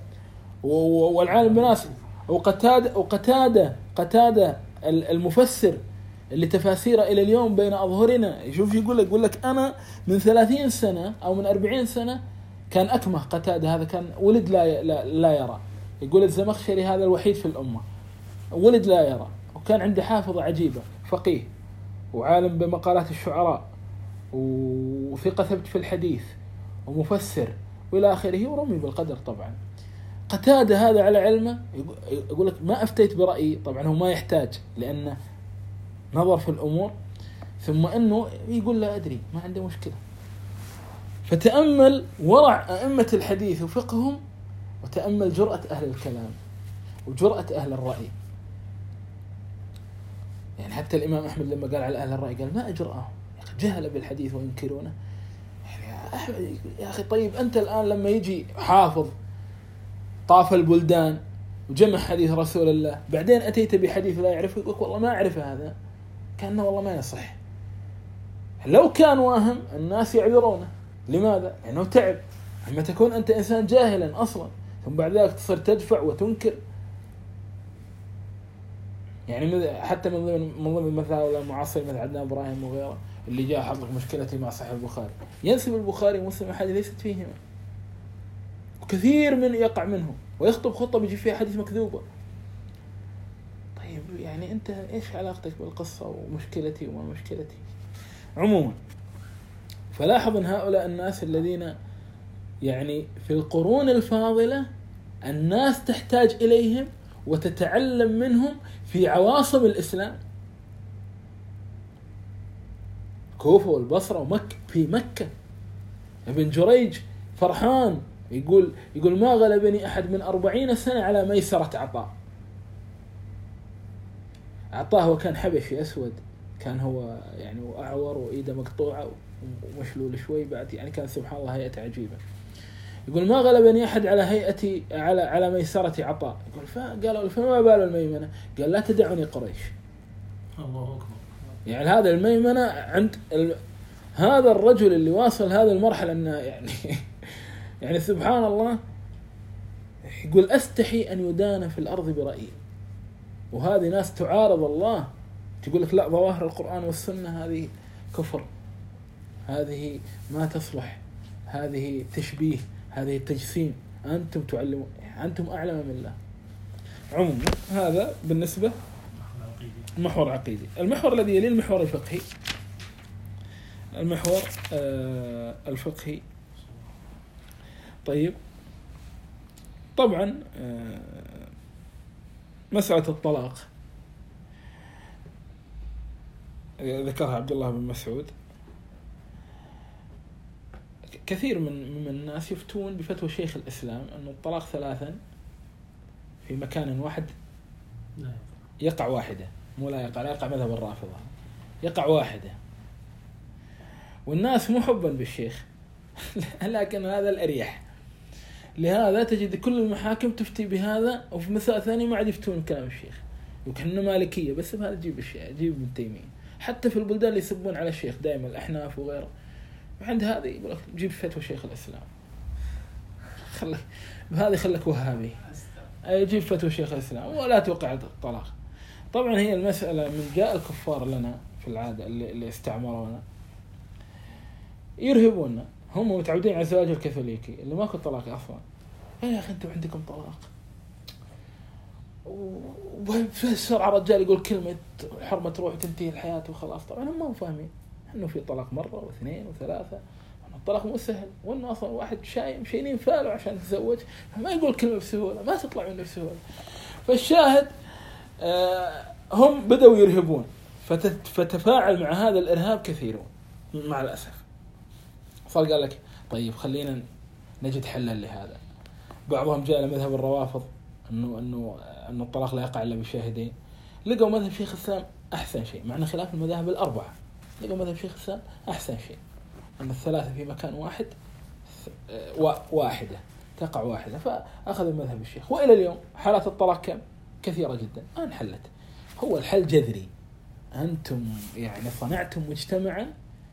S1: والعالم بناس، وقتادة وقتادة قتادة المفسر اللي تفاسيره إلى اليوم بين أظهرنا. يشوف يقول لك يقول لك أنا من ثلاثين سنة أو من أربعين سنة كان أكمه قتادة، هذا كان ولد لا لا, لا يرى. يقول الزمخشري هذا الوحيد في الأمة ولد لا يرى، وكان عنده حافظة عجيبة، فقيه وعالم بمقالات الشعراء وثقة ثبت في الحديث ومفسر وإلى آخره، ورمي بالقدر طبعا. قتادة هذا على علمه يقول لك ما أفتيت برأيي، طبعا هو ما يحتاج لأنه نظر في الأمور، ثم أنه يقول لا أدري ما عنده مشكلة. فتأمل ورع أئمة الحديث وفقههم، وتأمل جرأة أهل الكلام وجرأة أهل الرأي. يعني حتى الإمام أحمد لما قال على أهل الرأي قال ما أجرأهم، جهل بالحديث وينكرونه. يعني أحمد يا أخي طيب أنت الآن لما يجي حافظ طاف البلدان وجمع حديث رسول الله، بعدين أتيت بحديث لا يعرفه، يقول والله ما أعرفه، هذا كأنه والله ما يصح. لو كان واهم الناس يعذرونه. لماذا؟ لأنه تعب. لما تكون أنت إنسان جاهلا أصلا ثم بعد ذلك تصير تدفع وتنكر. يعني حتى من ضمن من ضمن مثلا المعاصرين مثل عدنان إبراهيم وغيره اللي جاء حضرك مشكلتي مع صحيح البخاري، ينسب البخاري ومسلم أحاديث ليست فيهما، وكثير من يقع منه ويخطب خطة بيجي فيها حديث مكذوبة. طيب يعني أنت إيش علاقتك بالقصة ومشكلتي وما مشكلتي؟ عموما فلاحظ أن هؤلاء الناس الذين يعني في القرون الفاضلة الناس تحتاج إليهم وتتعلم منهم في عواصم الإسلام، كوفة والبصرة ومكة. في مكة ابن جريج فرحان يقول يقول ما غلبني أحد من أربعين سنة على ميسرة عطاء. عطاء هو كان حبشي أسود، كان هو يعني أعور وإيده مقطوعة ومشلول شوي بعد، يعني كان سبحان الله هيئة عجيبة. يقول ما غلبني أحد على هيئتي على على ميسرة عطاء. يقول فقالوا فما بال الميمنة؟ قال لا تدعني قريش.
S2: الله أكبر. يعني
S1: هذا الميمنة عند ال... هذا الرجل اللي واصل هذا المرحلة إنه يعني يعني سبحان الله. يقول أستحي أن يدان في الأرض برأيي، وهذه ناس تعارض الله تقول لك لا ظواهر القرآن والسنة هذه كفر، هذه ما تصلح، هذه تشبيه، هذه تجسيم، أنتم تعلمون، أنتم أعلم من الله. عموما هذا بالنسبة المحور العقيدي. المحور الذي يلي المحور الفقهي، المحور آه الفقهي. طيب طبعا آه مسألة الطلاق ذكرها عبد الله بن مسعود. كثير من من الناس يفتون بفتوى شيخ الإسلام أن الطلاق ثلاثا في مكان واحد يقع واحدة، مو لا يقع، لا يقع مذهب الرافضة، يقع واحدة. والناس مو حبا بالشيخ لكن هذا الأريح. لهذا تجد كل المحاكم تفتي بهذا، وفي مسائل ثانية ما عاد يفتون كلام الشيخ، يمكننا مالكية بس بهذا جيب الشيخ، جيب ابن تيمية. حتى في البلدان اللي يسبون على الشيخ دائما الأحناف وغيره، وعند هذا يقول لك جيب فتوى شيخ الإسلام، خلك بهذا خلك وهابي، أي جيب فتوى شيخ الإسلام ولا توقع الطلاق. طبعا هي المسألة من جاء الكفار لنا في العادة اللي, اللي استعمرونا يرهبونا، هم متعودين على الزواج الكاثوليكي اللي ماكو طلاق أصلا. يا أخي أنتم عندكم طلاق، وبسرعة رجال يقول كلمة حرمة تروح تنتهي الحياة وخلاص. طبعا هم ما فاهمين إنه في طلاق مرة واثنين وثلاثة، الطلاق مو سهل، وإنه أصلا واحد شاي مشينين فاله عشان تزوج، ما يقول كلمة بسهولة، ما تطلع منه بسهولة. فالشاهد آه هم بدأوا يرهبون، فتفاعل مع هذا الإرهاب كثيرون مع الأسف. صار قال لك طيب خلينا نجد حلا لهذا. بعضهم جاء لمذهب الروافض انه انه انه الطلاق لا يقع الا بشاهدين. لقوا مذهب شيخ الإسلام احسن شيء، مع خلاف المذاهب الاربعه. لقوا مذهب شيخ الإسلام احسن شيء ان الثلاثه في مكان واحد واحده تقع واحده، فاخذ المذهب الشيخ. والى اليوم حالات الطلاق كم كثيره جدا الان حلت. هو الحل جذري، انتم يعني صنعتم مجتمعا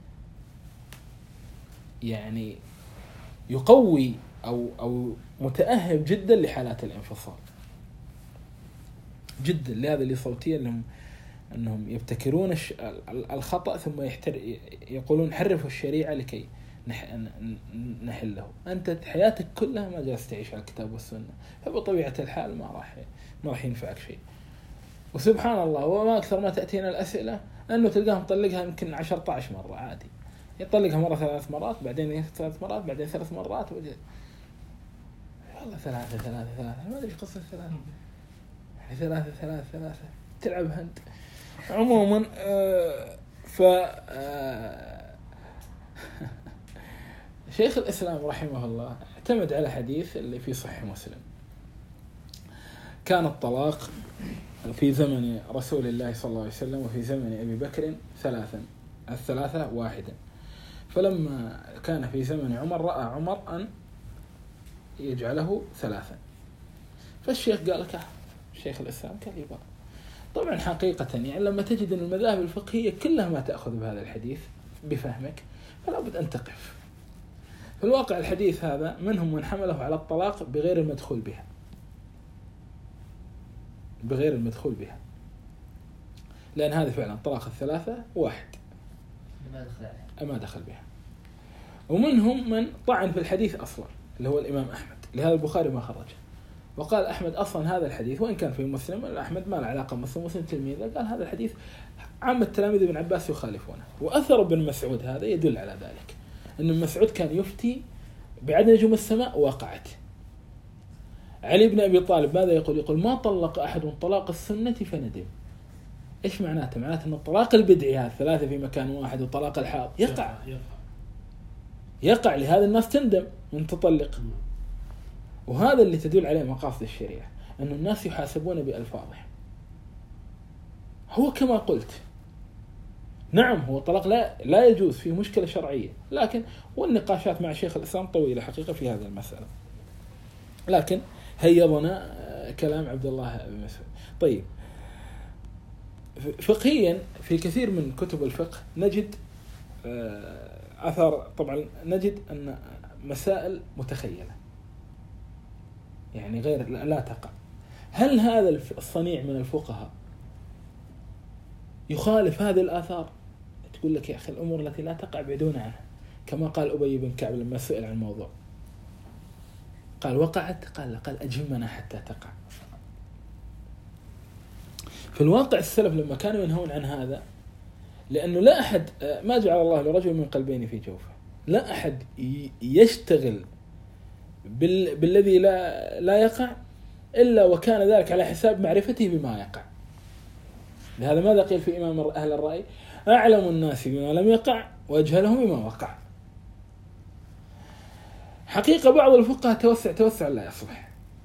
S1: يعني يقوي أو أو متأهب جدا لحالات الانفصال جدا. لهذا اللي صوتيا لهم أنهم يبتكرون الخطأ ثم يحتر يقولون حرفوا الشريعة لكي نحله. أنت حياتك كلها ما جالس تعيش على الكتاب والسنة، فبطبيعة الحال ما راح ما راح ينفعك شيء. وسبحان الله وما أكثر ما تأتينا الأسئلة أنه تلقاهم طلقها يمكن عشرة عشر مرة عادي، يطلقها مرة ثلاث مرات بعدين ثلاث مرات بعدين ثلاث مرات وبعدين والله ثلاثة ثلاثة ثلاثة ما أدري قصة ثلاثة يعني ثلاثة ثلاثة ثلاثة تلعب هند. عموما آه ف آه شيخ الإسلام رحمه الله اعتمد على حديث اللي في صحيح مسلم: كان الطلاق في زمن رسول الله صلى الله عليه وسلم وفي زمن أبي بكر ثلاثا، الثلاثة واحدا، فلما كان في زمن عمر رأى عمر أن يجعله ثلاثا، فالشيخ قال لك شيخ الإسلام قال يبقى. طبعا حقيقة يعني لما تجد أن المذاهب الفقهية كلها ما تأخذ بهذا الحديث بفهمك فلا بد أن تقف. في الواقع الحديث هذا منهم من حمله على الطلاق بغير المدخول بها، بغير المدخول بها، لأن هذا فعلا طلاق الثلاثة واحد
S4: ما دخل عليه
S1: ما دخل بها. ومنهم من طعن في الحديث أصلا اللي هو الإمام أحمد، لهذا البخاري ما خرجه، وقال أحمد أصلا هذا الحديث وإن كان في مسلم، أحمد ما له علاقة مسلم، مسلم تلميذه، قال هذا الحديث عامة تلاميذ ابن عباس يخالفونه. وأثر ابن مسعود هذا يدل على ذلك، أن ابن مسعود كان يفتي بعد نجوم السماء وقعت. علي بن أبي طالب ماذا يقول؟ يقول ما طلق أحد طلاق السنة فندم. إيش معناته؟ معناته أن الطلاق البدعي هذا ثلاثة في مكان واحد وطلاق الحائض يقع يقع لهذا الناس تندم من تطلق. وهذا اللي تدل عليه مقاصد الشريعة، أن الناس يحاسبون بألفاظهم. هو كما قلت نعم هو طلاق لا لا يجوز، فيه مشكلة شرعية، لكن والنقاشات مع شيخ الإسلام طويلة حقيقة في هذه المسألة، لكن هيضنا كلام عبد الله بن مسعود. طيب فقهيا في كثير من كتب الفقه نجد أثر، طبعا نجد أن مسائل متخيلة يعني غير لا تقع. هل هذا الصنيع من الفقهاء يخالف هذه الآثار؟ تقول لك يا أخي الأمور التي لا تقع بعدون عنها، كما قال أبي بن كعب لما سئل عن الموضوع قال وقعت؟ قال لا، قال أجمنا حتى تقع. في الواقع السلف لما كانوا ينهون عن هذا، لأنه لا أحد ما جعل الله لرجل من قلبين في جوفه، لا أحد يشتغل بال... بالذي لا لا يقع إلا وكان ذلك على حساب معرفته بما يقع. لهذا ماذا قيل في إمام أهل الرأي؟ أعلم الناس بما لم يقع وأجهلهم بما وقع. حقيقة بعض الفقهاء توسع توسع لا يصلح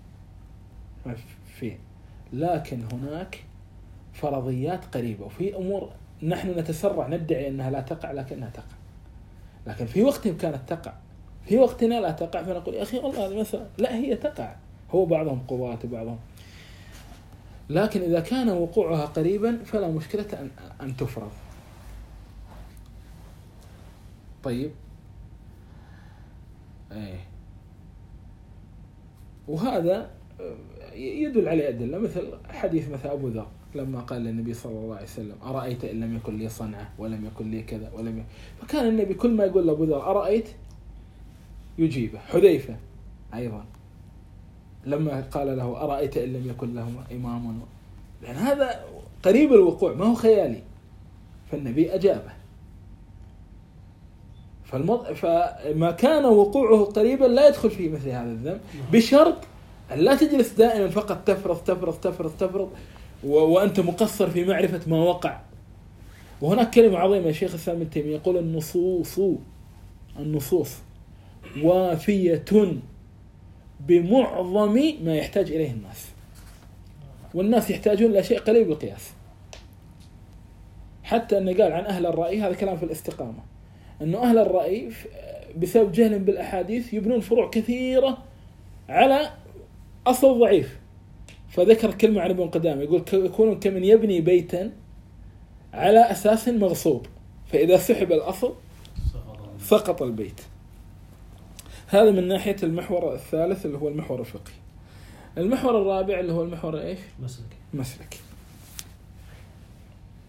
S1: فيه، لكن هناك فرضيات قريبة، وفي أمور نحن نتسرع ندعي أنها لا تقع لكنها تقع، لكن في وقتهم كانت تقع، في وقتنا لا تقع، فنقول يا أخي والله هذا مثلا لا هي تقع، هو بعضهم قضاة وبعضهم، لكن إذا كان وقوعها قريبا فلا مشكلة أن, أن تفرض. طيب ايه وهذا يدل عليه أدلة، مثل حديث مثل أبو ذر لما قال للنبي صلى الله عليه وسلم أرأيت إن لم يكن لي صنعة ولم يكن لي كذا ولم يكن، فكان النبي كل ما يقول لأبو ذر أرأيت يجيبه. حذيفة أيضا لما قال له أرأيت إن لم يكن له إمام، لأن هذا قريب الوقوع ما هو خيالي، فالنبي أجابه. فالمض... فما كان وقوعه قريبا لا يدخل فيه مثل هذا الذنب، بشرط أن لا تجلس دائما فقط تفرض تفرض تفرض تفرض و... وأنت مقصر في معرفة ما وقع. وهناك كلمة عظيمة الشيخ الإسلام ابن تيمية يقول النصوص النصوص وافية بمعظم ما يحتاج إليه الناس، والناس يحتاجون لشيء قليل بالقياس. حتى أنه قال عن أهل الرأي، هذا كلام في الاستقامة، أنه أهل الرأي بسبب جهل بالأحاديث يبنون فروع كثيرة على أصل ضعيف. فذكر كلمة عن ابن قدامة يقول يكون كمن يبني بيتا على أساس مغصوب، فإذا سحب الأصل سقط البيت. هذا من ناحية المحور الثالث اللي هو المحور الفقهي. المحور الرابع اللي هو المحور إيش؟
S2: مسلك.
S1: مسلك.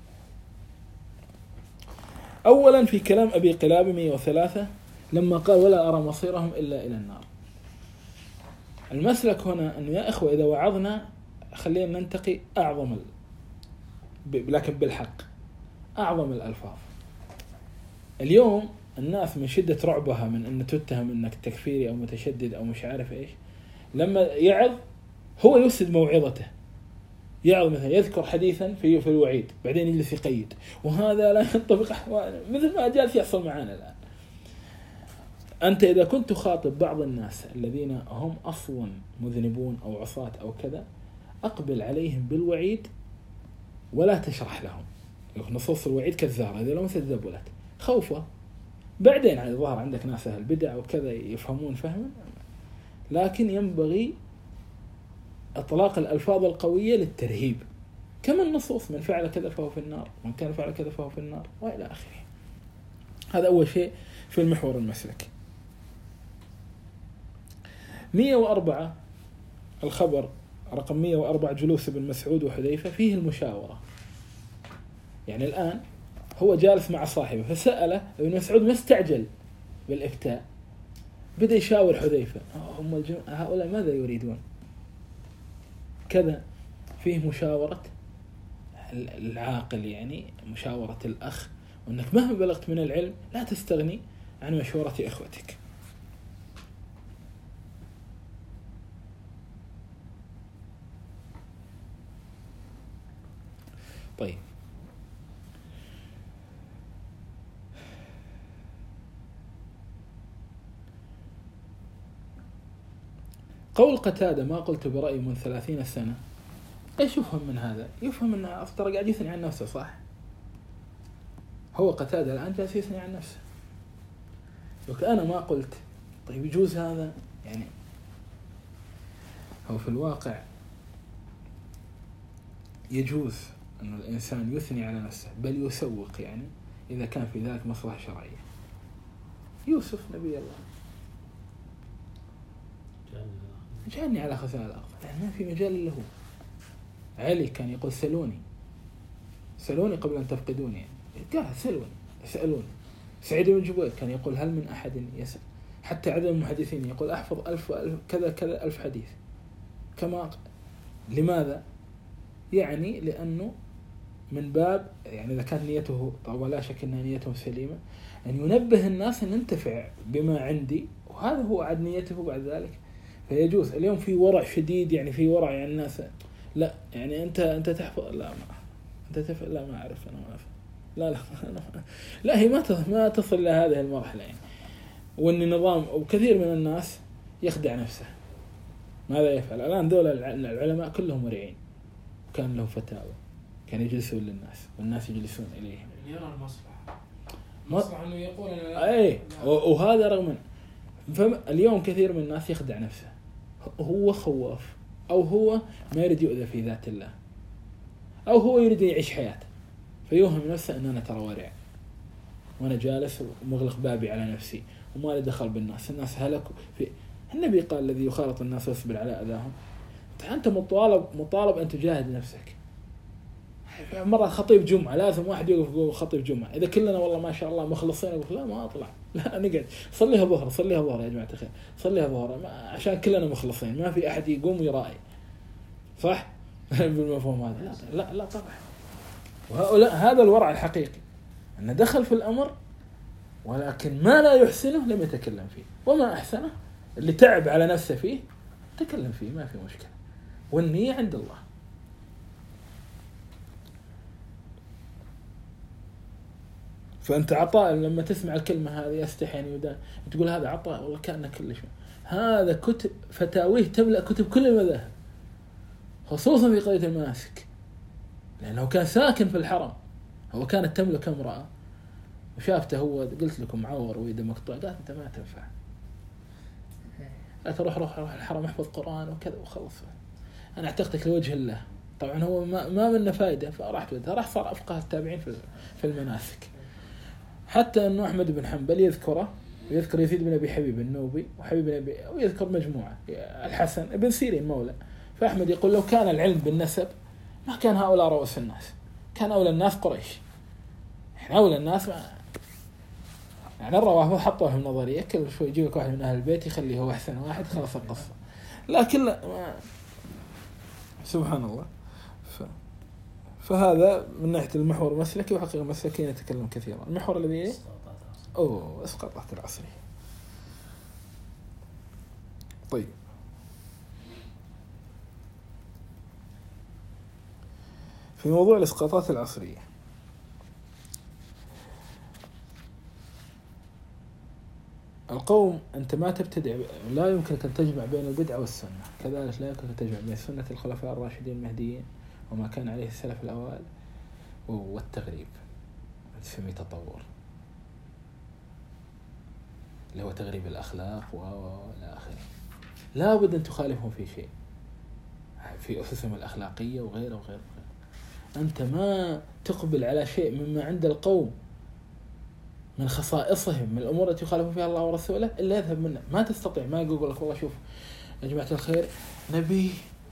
S1: أولا في كلام أبي قلابة مئة وثلاثة لما قال ولا أرى مصيرهم إلا إلى النار. المسلك هنا أنه يا إخوة إذا وعظنا خلينا ننتقي أعظم ال... لكن بالحق أعظم الألفاظ. اليوم الناس من شدة رعبها من أن تتهم أنك تكفيري أو متشدد أو مش عارف إيش، لما يعظ هو يفسد موعظته، يعظ مثلا يذكر حديثا في في الوعيد بعدين يجلس يقيد وهذا لا ينطبق أحوالنا مثل ما جالس يحصل معنا الآن. أنت إذا كنت تخاطب بعض الناس الذين هم أصلا مذنبون أو عصاة أو كذا، أقبل عليهم بالوعيد ولا تشرح لهم نصوص الوعيد كالزهرة إذا لم تتذبلت خوفه. بعدين على ظهر عندك ناس أهل بدع وكذا يفهمون فهما، لكن ينبغي إطلاق الألفاظ القوية للترهيب كما النصوص من فعل كذا فهو في النار، من كان فعل كذا فهو في النار وإلى آخره. هذا أول شيء في المحور المسلكي. مئة وأربعة الخبر رقم مئة وأربعة جلوس ابن مسعود وحذيفة فيه المشاورة. يعني الآن هو جالس مع صاحبه فسأله ابن مسعود ما استعجل بالإفتاء، بدأ يشاور حذيفة هم الجم... هؤلاء ماذا يريدون كذا. فيه مشاورة العاقل، يعني مشاورة الأخ، وأنك مهما بلغت من العلم لا تستغني عن مشورة إخوتك. طيب قول قتادة ما قلت برأي من ثلاثين سنة، ايش يفهم من هذا؟ يفهم ان افترى قاعد يثني عن نفسه، صح؟ هو قتادة الآن جالس يثني عن نفسه. لو أنا ما قلت طيب يجوز هذا؟ يعني هو في الواقع يجوز أن الإنسان يثني على نفسه بل يسوق، يعني إذا كان في ذلك مصلحة شرعية. يوسف نبي الله جاني على خزائن الأرض، يعني ما في مجال له. علي كان يقول سلوني سلوني قبل أن تفقدوني، يعني قال سلوني سألوني. سعيد بن جبير كان يقول هل من أحد يسأل. حتى عدد المحدثين يقول أحفظ ألف, ألف كذا كذا ألف حديث كما. لماذا؟ يعني لأنه من باب، يعني إذا كانت نيته طبعا لا شك أنها نيته سليمة، أن ينبه الناس أن ننتفع بما عندي، وهذا هو عد نيته بعد ذلك. فيجوز. اليوم في ورع شديد، يعني في ورع يعني الناس لا يعني أنت أنت تحفظ لا ما أنت تفعل لا ما أعرف أنا ما أعرف لا لا لا هي ما ما تصل إلى هذه المرحلة يعني. وإن نظام وكثير من الناس يخدع نفسه. ماذا يفعل الآن؟ دول العلماء كلهم ورعين، كان له فتاوى، كان يجلسون للناس والناس يجلسون إليهم،
S3: يرى المصلحة مصلحة إنه يقول أنا
S1: أي. وهذا رغم فاليوم كثير من الناس يخدع نفسه، هو خواف أو هو ما يريد يؤذى في ذات الله أو هو يريد يعيش حياته، فيوهم نفسه أن أنا ترى ورع وأنا جالس ومغلق بابي على نفسي وما لي دخل بالناس، الناس هلكوا في. النبي قال الذي يخالط الناس ويصبر على أذاهم. أنت مطالب مطالب أن تجاهد نفسك. مرة خطيب جمعة لازم واحد يوقف يقول خطيب جمعة، إذا كلنا والله ما شاء الله مخلصين أقول لا ما أطلع، لا نقعد صليها ظهر صليها ظهر يا جماعة الخير صليها ظهر عشان كلنا مخلصين، ما في أحد يقوم يرائي، صح؟ بالمفهوم هذا لا لا, لا طبعا. وهؤلاء هذا الورع الحقيقي أنه دخل في الأمر ولكن ما لا يحسنه لم يتكلم فيه، وما أحسنه اللي تعب على نفسه فيه تكلم فيه ما في مشكلة، والنية عند الله. فأنت عطاء لما تسمع الكلمة هذه يستحي أن يدان تقول هذا عطاء والله كأنه كل شيء. هذا كتب فتاويه تملأ كتب كل المذاهب خصوصا في قضية المناسك، لأنه كان ساكن في الحرم، هو كانت تملك امرأة وشافته هو قلت لكم معور ويده مقطوع، قالت أنت ما تنفع، لا تروح روح روح الحرم احفظ قرآن وكذا وخلص، أنا اعتقدك لوجه الله. طبعا هو ما ما منه فائدة، فراح ودها راح صار أفقه التابعين في في المناسك. حتى أنه أحمد بن حنبل يذكره ويذكر يزيد بن أبي حبيب النوبي وحبيب بن أبي ويذكر مجموعة الحسن ابن سيرين مولى. فأحمد يقول لو كان العلم بالنسب ما كان هؤلاء رؤوس الناس، كان أولى الناس قريش، إحنا أولى الناس ما يعني الروافض حطوه في النظرية كل شوي يجي لك واحد من أهل البيت يخليه هو أحسن واحد خلص القصة. لكن لا ما سبحان الله. ف... فهذا من ناحية المحور المسلكي، وحقيقة المسلكي نتكلم كثيرا. المحور الذي أوه إسقاطات العصرية. طيب في موضوع الإسقاطات العصرية، القوم أنت ما تبتدع، لا يمكنك أن تجمع بين البدعة والسنة، كذلك لا يمكنك أن تجمع بين سنة الخلفاء الراشدين المهديين وما كان عليه السلف الأوائل والتغريب تسميه تطور، اللي هو تغريب الأخلاق وإلى آخره. لا بد أن تخالفهم في شيء، في أسسهم الأخلاقية وغيره وغيره. أنت ما تقبل على شيء مما عند القوم من خصائصهم من الأمور التي يخالفون فيها الله ورسوله إلا يذهب منه. ما تستطيع، ما يقول لك والله شوف يا جماعة الخير نبي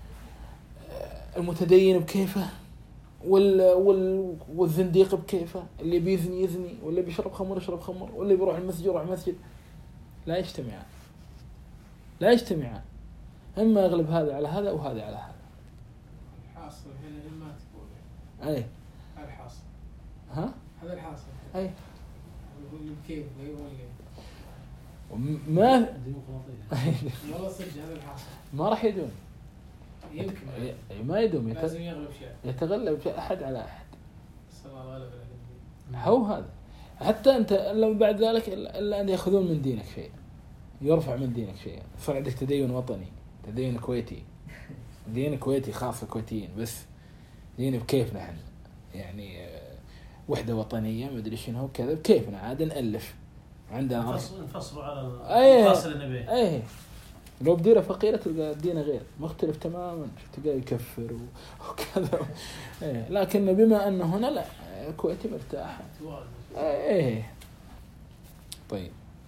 S1: المتدين بكيفه وال وال والزنديق بكيفه، اللي بيزني يزني، واللي بيشرب خمر يشرب خمر، واللي بيروح المسجد يروح المسجد. لا يجتمعان، لا يجتمعان. إما يغلب هذا على هذا وهذا على هذا.
S3: الحاصل هنا ما تقول
S1: أي
S3: الحاصل
S1: ها
S3: هذا الحاصل
S1: أي
S3: كيف
S1: ما
S3: والله صدق هذا الحاصل
S1: ما راح يدوم،
S3: يمكن
S1: ما يدوم،
S3: لازم يغلب شيء،
S1: يتغلب أحد على أحد.
S3: صلى الله عليه وسلم.
S1: هو هذا. حتى أنت لو بعد ذلك إلا أن يأخذون من دينك شيء، يرفع من دينك شيء، صار عندك تدين وطني، تدين كويتي، دين كويتي خاص الكويتيين بس، دين بكيفنا احنا يعني وحدة وطنية ما أدري شنو كذا بكيفنا عاد نألف عندنا
S2: نفصلوا على
S1: أيه
S2: الفاصل النبي.
S1: أيه لو بديرة فقيرة تلقى الدين غير مختلف تماما، تلقى يكفر وكذا. أيه لكن بما أنه هنا لا كويتي مرتاح. أيه طيب.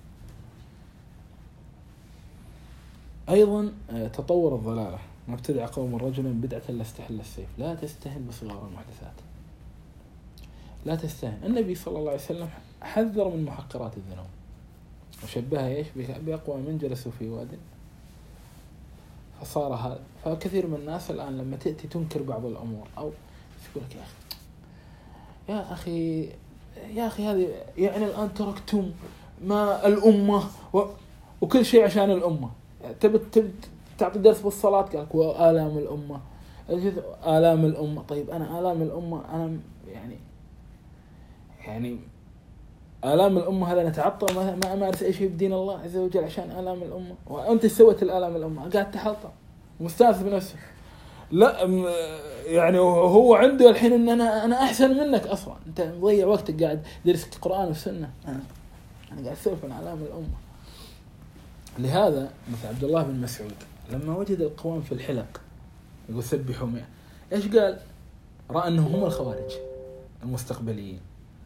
S1: أيضا تطور الضلالة. ما ابتدع قوم رجلا بدعة لا استحل السيف. لا تستهن بصغار المحدثات، لا تستهن. النبي صلى الله عليه وسلم حذر من محقرات الذنوب وشبهها ايش بأقوى من جلسوا في واد فصار هذا. فكثير من الناس الآن لما تأتي تنكر بعض الأمور أو تقول لك يا أخي يا أخي يا أخي هذه يعني الآن تركتم ما الأمة و... وكل شيء عشان الأمة. تبت تبت تعطي درس بالصلاة قالك وآلام الأمة، آلام الأمة. طيب أنا آلام الأمة أنا يعني يعني آلام الأمة هذا نتعطى ما ما أمارس أي شيء بدين الله عز وجل عشان آلام الأمة، وأنت سويت الآلام الأمة قاعد تحلطم مستانس بنفسه. لا يعني هو عنده الحين إن أنا أنا أحسن منك أصلا، أنت مضيع وقتك قاعد درس القرآن والسنة، أنا أنا قاعد أسولف عن آلام الأمة. لهذا مثل عبد الله بن مسعود لما وجد القوام في الحلق يقول سبحوا مئة، إيش قال؟ رأى أنهم هم الخوارج المستقبليين.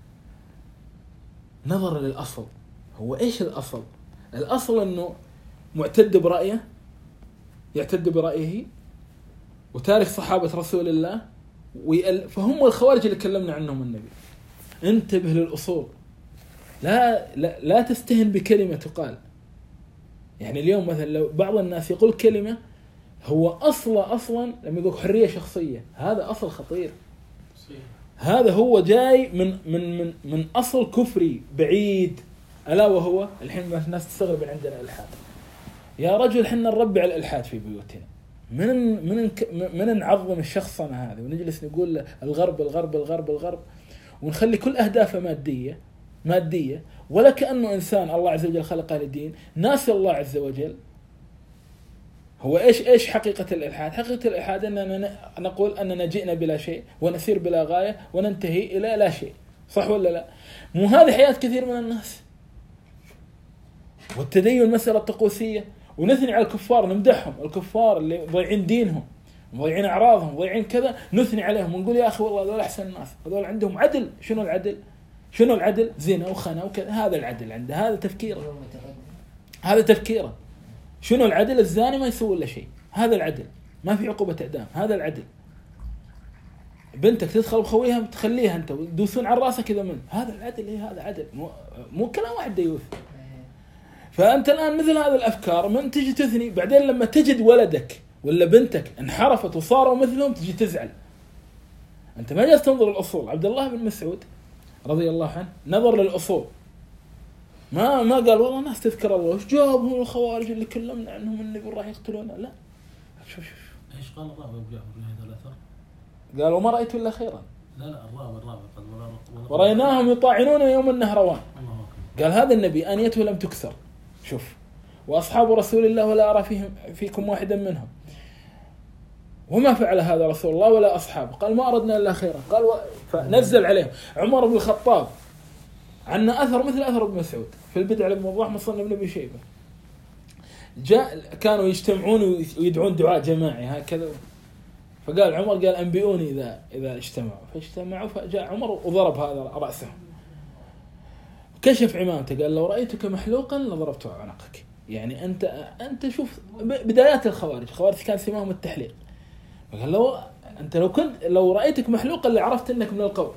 S1: نظر للأصل. هو إيش الأصل؟ الأصل أنه معتد برأيه، يعتد برأيه وتارك صحابة رسول الله ويأل... فهم الخوارج اللي كلمنا عنهم النبي. انتبه للأصول، لا لا, لا تستهن بكلمة تقال. يعني اليوم مثلا لو بعض الناس يقول كلمة هو أصلا أصلا لما يقول حرية شخصية، هذا أصل خطير. هذا هو جاي من من من من أصل كفري بعيد، ألا وهو الحين الناس تستغرب عندنا الإلحاد. يا رجل حنا نربع الإلحاد في بيوتنا، من من من نعظم الشخصنة هذه ونجلس نقول الغرب الغرب الغرب الغرب ونخلي كل أهدافه مادية مادية، ولا كأنه إنسان الله عز وجل خلقه للدين، ناسي الله عز وجل. هو إيش إيش حقيقة الإلحاد؟ حقيقة الإلحاد أننا نقول أننا جئنا بلا شيء ونسير بلا غاية وننتهي إلى لا شيء، صح ولا لا؟ مو هذه حياة كثير من الناس. والتدين مسألة طقوسية، ونثني على الكفار نمدحهم، الكفار اللي ضيعين دينهم ضيعين أعراضهم ضيعين كذا نثني عليهم ونقول يا أخي والله هذول أحسن الناس، هذول عندهم عدل. شنو العدل؟ شنو العدل؟ زنا وخنا وكذا، هذا العدل عنده، هذا تفكيره، هذا تفكيره. شنو العدل؟ الزاني ما يسوي إلا شيء، هذا العدل، ما في عقوبة إعدام، هذا العدل. بنتك تدخل بخويها تخليها انت وتدوسون على راسك كذا من هذا العدل. ايه هذا عدل، مو, مو كلام واحد ديوث. فانت الان مثل هذه الافكار من تجي تثني، بعدين لما تجد ولدك ولا بنتك انحرفت وصاروا مثلهم تجي تزعل. انت ما جالس تنظر للاصول. عبد الله بن مسعود رضي الله عنه نظر للاصول، ما ما قال والله ناس تذكر الله وش جابهم الخوارج اللي كلمنا عنهم النبي راح يقتلونا. لا، شوف شوف
S2: ايش قال الراوي ابو جعفر في هذا الاثر؟
S1: قال وما رايت الا خيرا.
S2: لا لا الراوي الراوي قد
S1: ورأيناهم يطاعنون يوم النهروان.
S2: الله
S1: قال هذا النبي آنيته لم تكسر. شوف، وأصحاب رسول الله ولا أرى فيهم فيكم واحدا منهم، وما فعل هذا رسول الله ولا أصحابه. قال ما أردنا إلا خيرا. قال و... فنزل عليه عمر بن الخطاب عنا أثر مثل أثر ابن مسعود في البدع الموضوح مصنف ابن أبي شيبة. جاء كانوا يجتمعون ويدعون دعاء جماعي هكذا، فقال عمر قال أنبئوني إذا إذا اجتمعوا. فاجتمعوا، فجاء عمر وضرب هذا رأسه، كشف عمامته، قال لو رأيتك محلوقا لضربت عنقك. يعني أنت أنت شوف بدايات الخوارج، الخوارج كان سماهم التحليق. قال لو أنت لو كنت لو رأيتك محلوقا لعرفت أنك من القوم.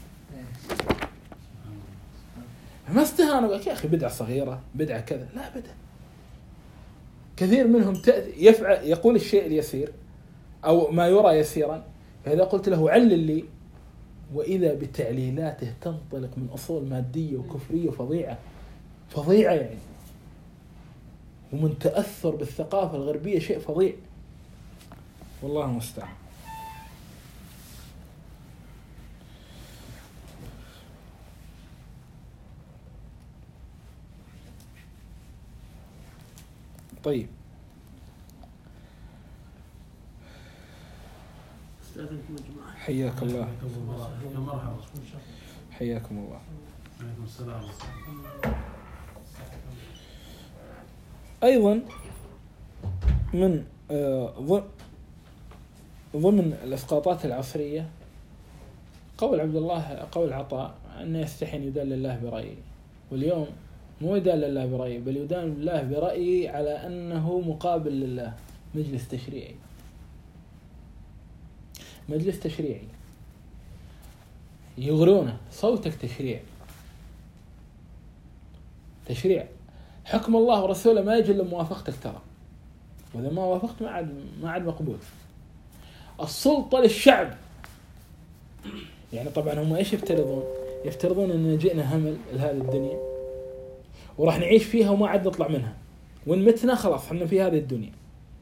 S1: ما استهانوا يا أخي بدعة صغيرة بدعة كذا، لا بدعة. كثير منهم يفعل يقول الشيء اليسير أو ما يرى يسيرا، فإذا قلت له علل لي، وإذا بتعليلاته تنطلق من أصول مادية وكفرية فظيعة فظيعة يعني، ومن تأثر بالثقافة الغربية شيء فظيع، والله المستعان. طيب حياك الله.
S2: يا مرحبا.
S1: حياكم الله.
S2: عليكم السلام.
S1: أيضا من ضمن الإسقاطات العصرية قول عبد الله قول عطاء أنه يستحي أن يدان لله برأيه. واليوم مو يدان لله برأيه، بل يدان لله برأيه على أنه مقابل لله، مجلس تشريعي. مجلس تشريعي يغرونه صوتك تشريع تشريع حكم الله ورسوله ما يجي الا موافقتك ترى، واذا ما وافقت ما عاد ما عاد مقبول. السلطه للشعب. يعني طبعا هم ايش يفترضون؟ يفترضون ان جئنا همل لهذه الدنيا وراح نعيش فيها وما عاد نطلع منها، وان متنا خلاص احنا في هذه الدنيا.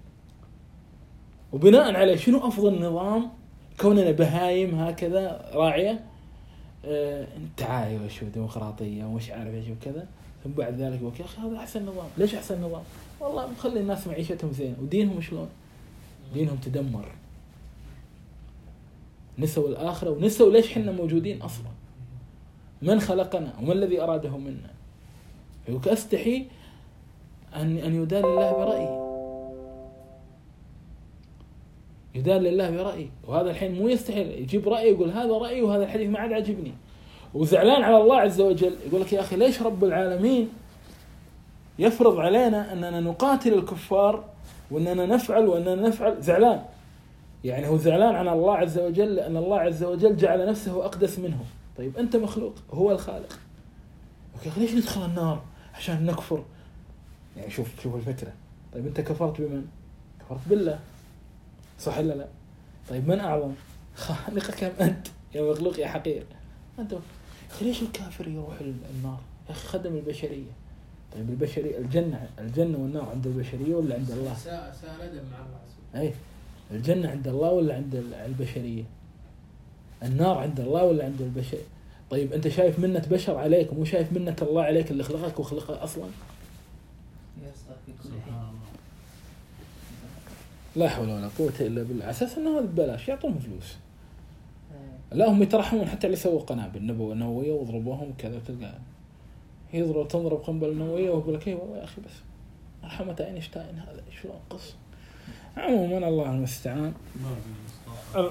S1: وبناء عليه شنو افضل نظام؟ كوننا بهايم هكذا راعيه، اه تعايش وديمقراطيه ومش عارف ايش وكذا، ثم بعد ذلك يقول يا اخي هذا احسن نظام. ليش احسن نظام؟ والله مخلي الناس معيشتهم زينه ودينهم شلون؟ دينهم تدمر، نسوا الاخره ونسوا ليش حنا موجودين اصلا، من خلقنا وما الذي اراده منا. يقول استحي ان ان يدان الله برايي، يدان لله برأيه. وهذا الحين مو يستحيل يجيب رأي يقول هذا رأيي وهذا الحديث ما عاد عجبني، وزعلان على الله عز وجل. يقول لك يا أخي ليش رب العالمين يفرض علينا أننا نقاتل الكفار وأننا نفعل وأننا نفعل؟ زعلان، يعني هو زعلان على الله عز وجل لأن الله عز وجل جعل نفسه أقدس منه. طيب أنت مخلوق هو الخالق، يا أخي ليش ندخل النار عشان نكفر؟ يعني شوف شوف الفكرة. طيب أنت كفرت بمن؟ كفرت بالله، صح ولا لا؟ طيب من أعظم؟ خالقك أم أنت يا مخلوق يا حقير؟ أنت. ليش الكافر يروح النار؟ يا أخي خدم البشرية. طيب البشرية الجنة الجنة والنار عند البشرية ولا عند الله؟
S3: ساء ساء ندم مع الله.
S1: أي الجنة عند الله ولا عند البشرية؟ النار عند الله ولا عند البشر؟ طيب أنت شايف منة بشر عليك مو شايف منة الله عليك اللي خلقك وخلقك أصلا؟
S4: في كل حين.
S1: لا حول ولا قوة إلا بالله. على أساس أنه هذا ببلاش يعطوهم فلوس. لا هم يترحمون حتى اللي سووا قنابل نبوة نووية وضربوهم كذا، تلقى يضرب تضرب قنبلة نووية ويقول لك إيه والله يا أخي بس رحمة أينشتاين هذا شو قص. عموما الله المستعان.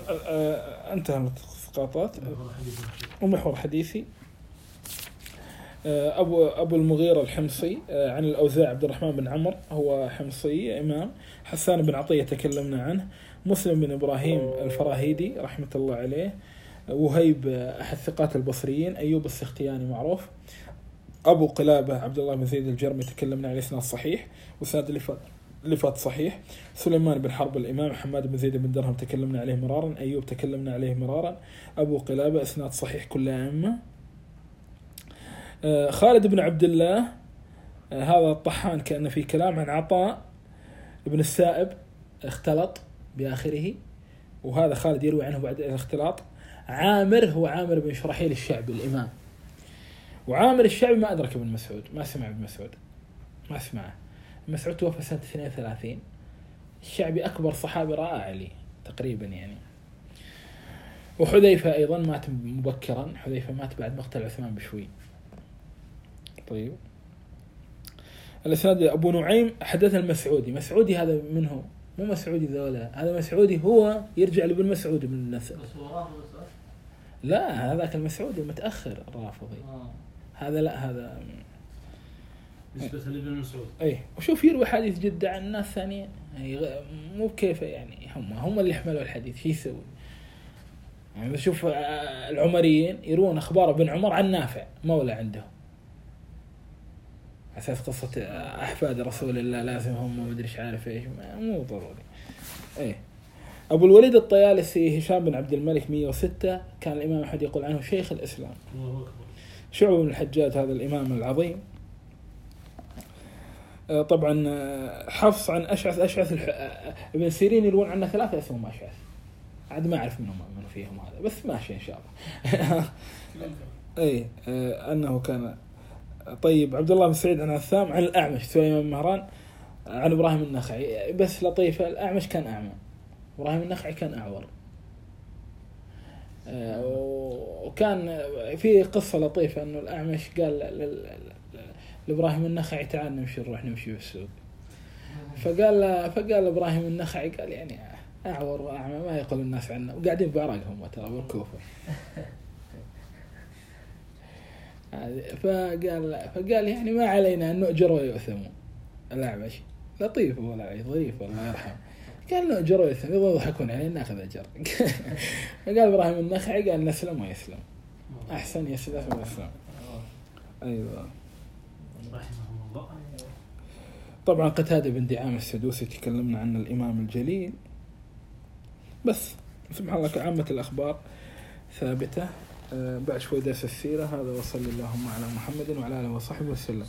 S1: انتهى الاسقاطات ومحور حديثي أبو أبو المغيرة الحمصي عن الأوزاع عبد الرحمن بن عمرو هو حمصي إمام. حسان بن عطية تكلمنا عنه. مسلم بن إبراهيم الفراهيدي رحمة الله عليه. وهيب أحد ثقات البصريين. أيوب السختياني معروف. أبو قلابة عبد الله بن زيد الجرمي تكلمنا عليه إسناد صحيح وإسناد اللي فات اللي فات صحيح. سليمان بن حرب الإمام. حماد بن زيد بن درهم تكلمنا عليه مرارا. أيوب تكلمنا عليه مرارا. أبو قلابة إسناد صحيح كلها أئمة. آه خالد بن عبد الله آه هذا الطحان كأن في كلام عن عطاء ابن السائب اختلط بآخره، وهذا خالد يروي عنه بعد الاختلاط. عامر هو عامر بن شرحيل الشعبي الإمام. وعامر الشعبي ما أدرك ابن مسعود، ما سمع ابن مسعود، ما سمعه. مسعود توفى سنة اثنين وثلاثين. الشعبي أكبر صحابي رأى علي تقريبا يعني. وحذيفة أيضا مات مبكرا. حذيفة مات بعد مقتل عثمان بشوي. طيب الإسناد أبو نعيم حدث المسعودي. مسعودي هذا منه مو مسعودي ذولا، هذا مسعودي هو يرجع لابن مسعود من النسل. لا هذاك المسعودي متأخر الرافضي.
S4: آه.
S1: هذا لا هذا
S2: نسبة لابن مسعود.
S1: اي وشوف يروي حديث جدة عن الناس ثانيين مو بكيف يعني. هم هم اللي يحملوا الحديث. شو يسوي يعني؟ بشوف العمريين يروون أخبار ابن عمر عن نافع مولى عنده أساس قصة أحفاد رسول الله لازم هم ما أدري عارف إيش، مو ضروري. إيه أبو الوليد الطيالسي هشام بن عبد الملك مئة وستة كان الإمام أحمد يقول عنه شيخ الإسلام. شعبة بن الحجاج هذا الإمام العظيم. طبعا حفص عن أشعث أشعث الح... ابن سيرين يروون عنه ثلاثة اسمهم أشعث، عاد ما أعرف منهم من فيهم هذا بس ماشي إن شاء الله. أي أنه كان طيب. عبد الله بن سعيد عن عثام عن الأعمش سليمان بن مهران عن إبراهيم النخعي. بس لطيفة الأعمش كان أعمى، إبراهيم النخعي كان أعور. وكان في قصة لطيفة أنه الأعمش قال لإبراهيم النخعي تعال نمشي نروح نمشي في السوق. فقال فقال إبراهيم النخعي قال يعني أعور وأعمى ما يقول الناس عنه وقاعدين بعراقهم ترى بالكوفة. فقال فقال يعني ما علينا أن نؤجر ويؤثموا. الأعمش لطيف ولا ظريف الله يرحمه. قال نؤجر ويؤثم يضحكون علينا ناخذ أجر. فقال إبراهيم النخعي قال نسلم ويسلم. أحسن يسلم ويسلم. أيوة. طبعا قتادة بن دعامة السدوسي تكلمنا عن الإمام الجليل. بس سبحان الله عامة الأخبار ثابتة. أه بعد شوي درس السيرة. هذا وصلى اللهم على محمد وعلى آله وصحبه وسلم.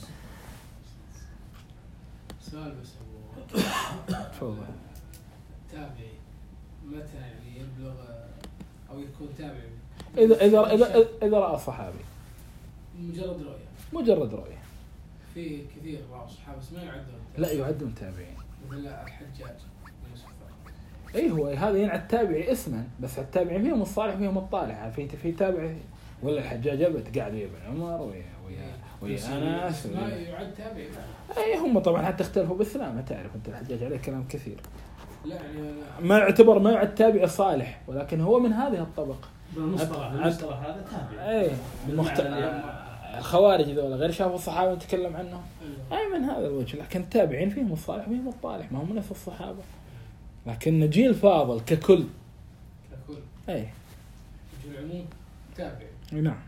S3: سؤال بس
S1: تفضل.
S3: تابعي متى يعني يبلغ أو يكون تابعي؟
S1: إذا إذا إذا إذا رأى صحابي
S3: مجرد رؤية.
S1: مجرد رؤية.
S3: في كثير رأوا صحابة بس ما يعدون.
S1: لا يعدون تابعين.
S3: مثل الحجاج.
S1: اي هو هذا ينعد التابعي اسما بس التابعين فيهم الصالح فيهم الطالح. في في تابع ولا الحجاج ابد قاعد ويا ابن عمر ويا ويا ويا انس
S3: ما يعد تابعي.
S1: اي هم طبعا حتى اختلفوا بالسلامه. تعرف انت الحجاج عليه كلام كثير.
S3: لا يعني
S1: ما يعتبر ما يعد تابعي صالح ولكن هو من هذه الطبقه.
S2: بالمصطلح المصطلح هذا تابع.
S1: اي الخوارج ذولا غير شافوا الصحابه نتكلم عنهم. اي من هذا الوجه. لكن التابعين فيهم الصالح فيهم الطالح ما هم نفس الصحابه. لكن جيل فاضل ككل
S3: ككل
S1: اي
S3: العموم تابع.
S1: نعم.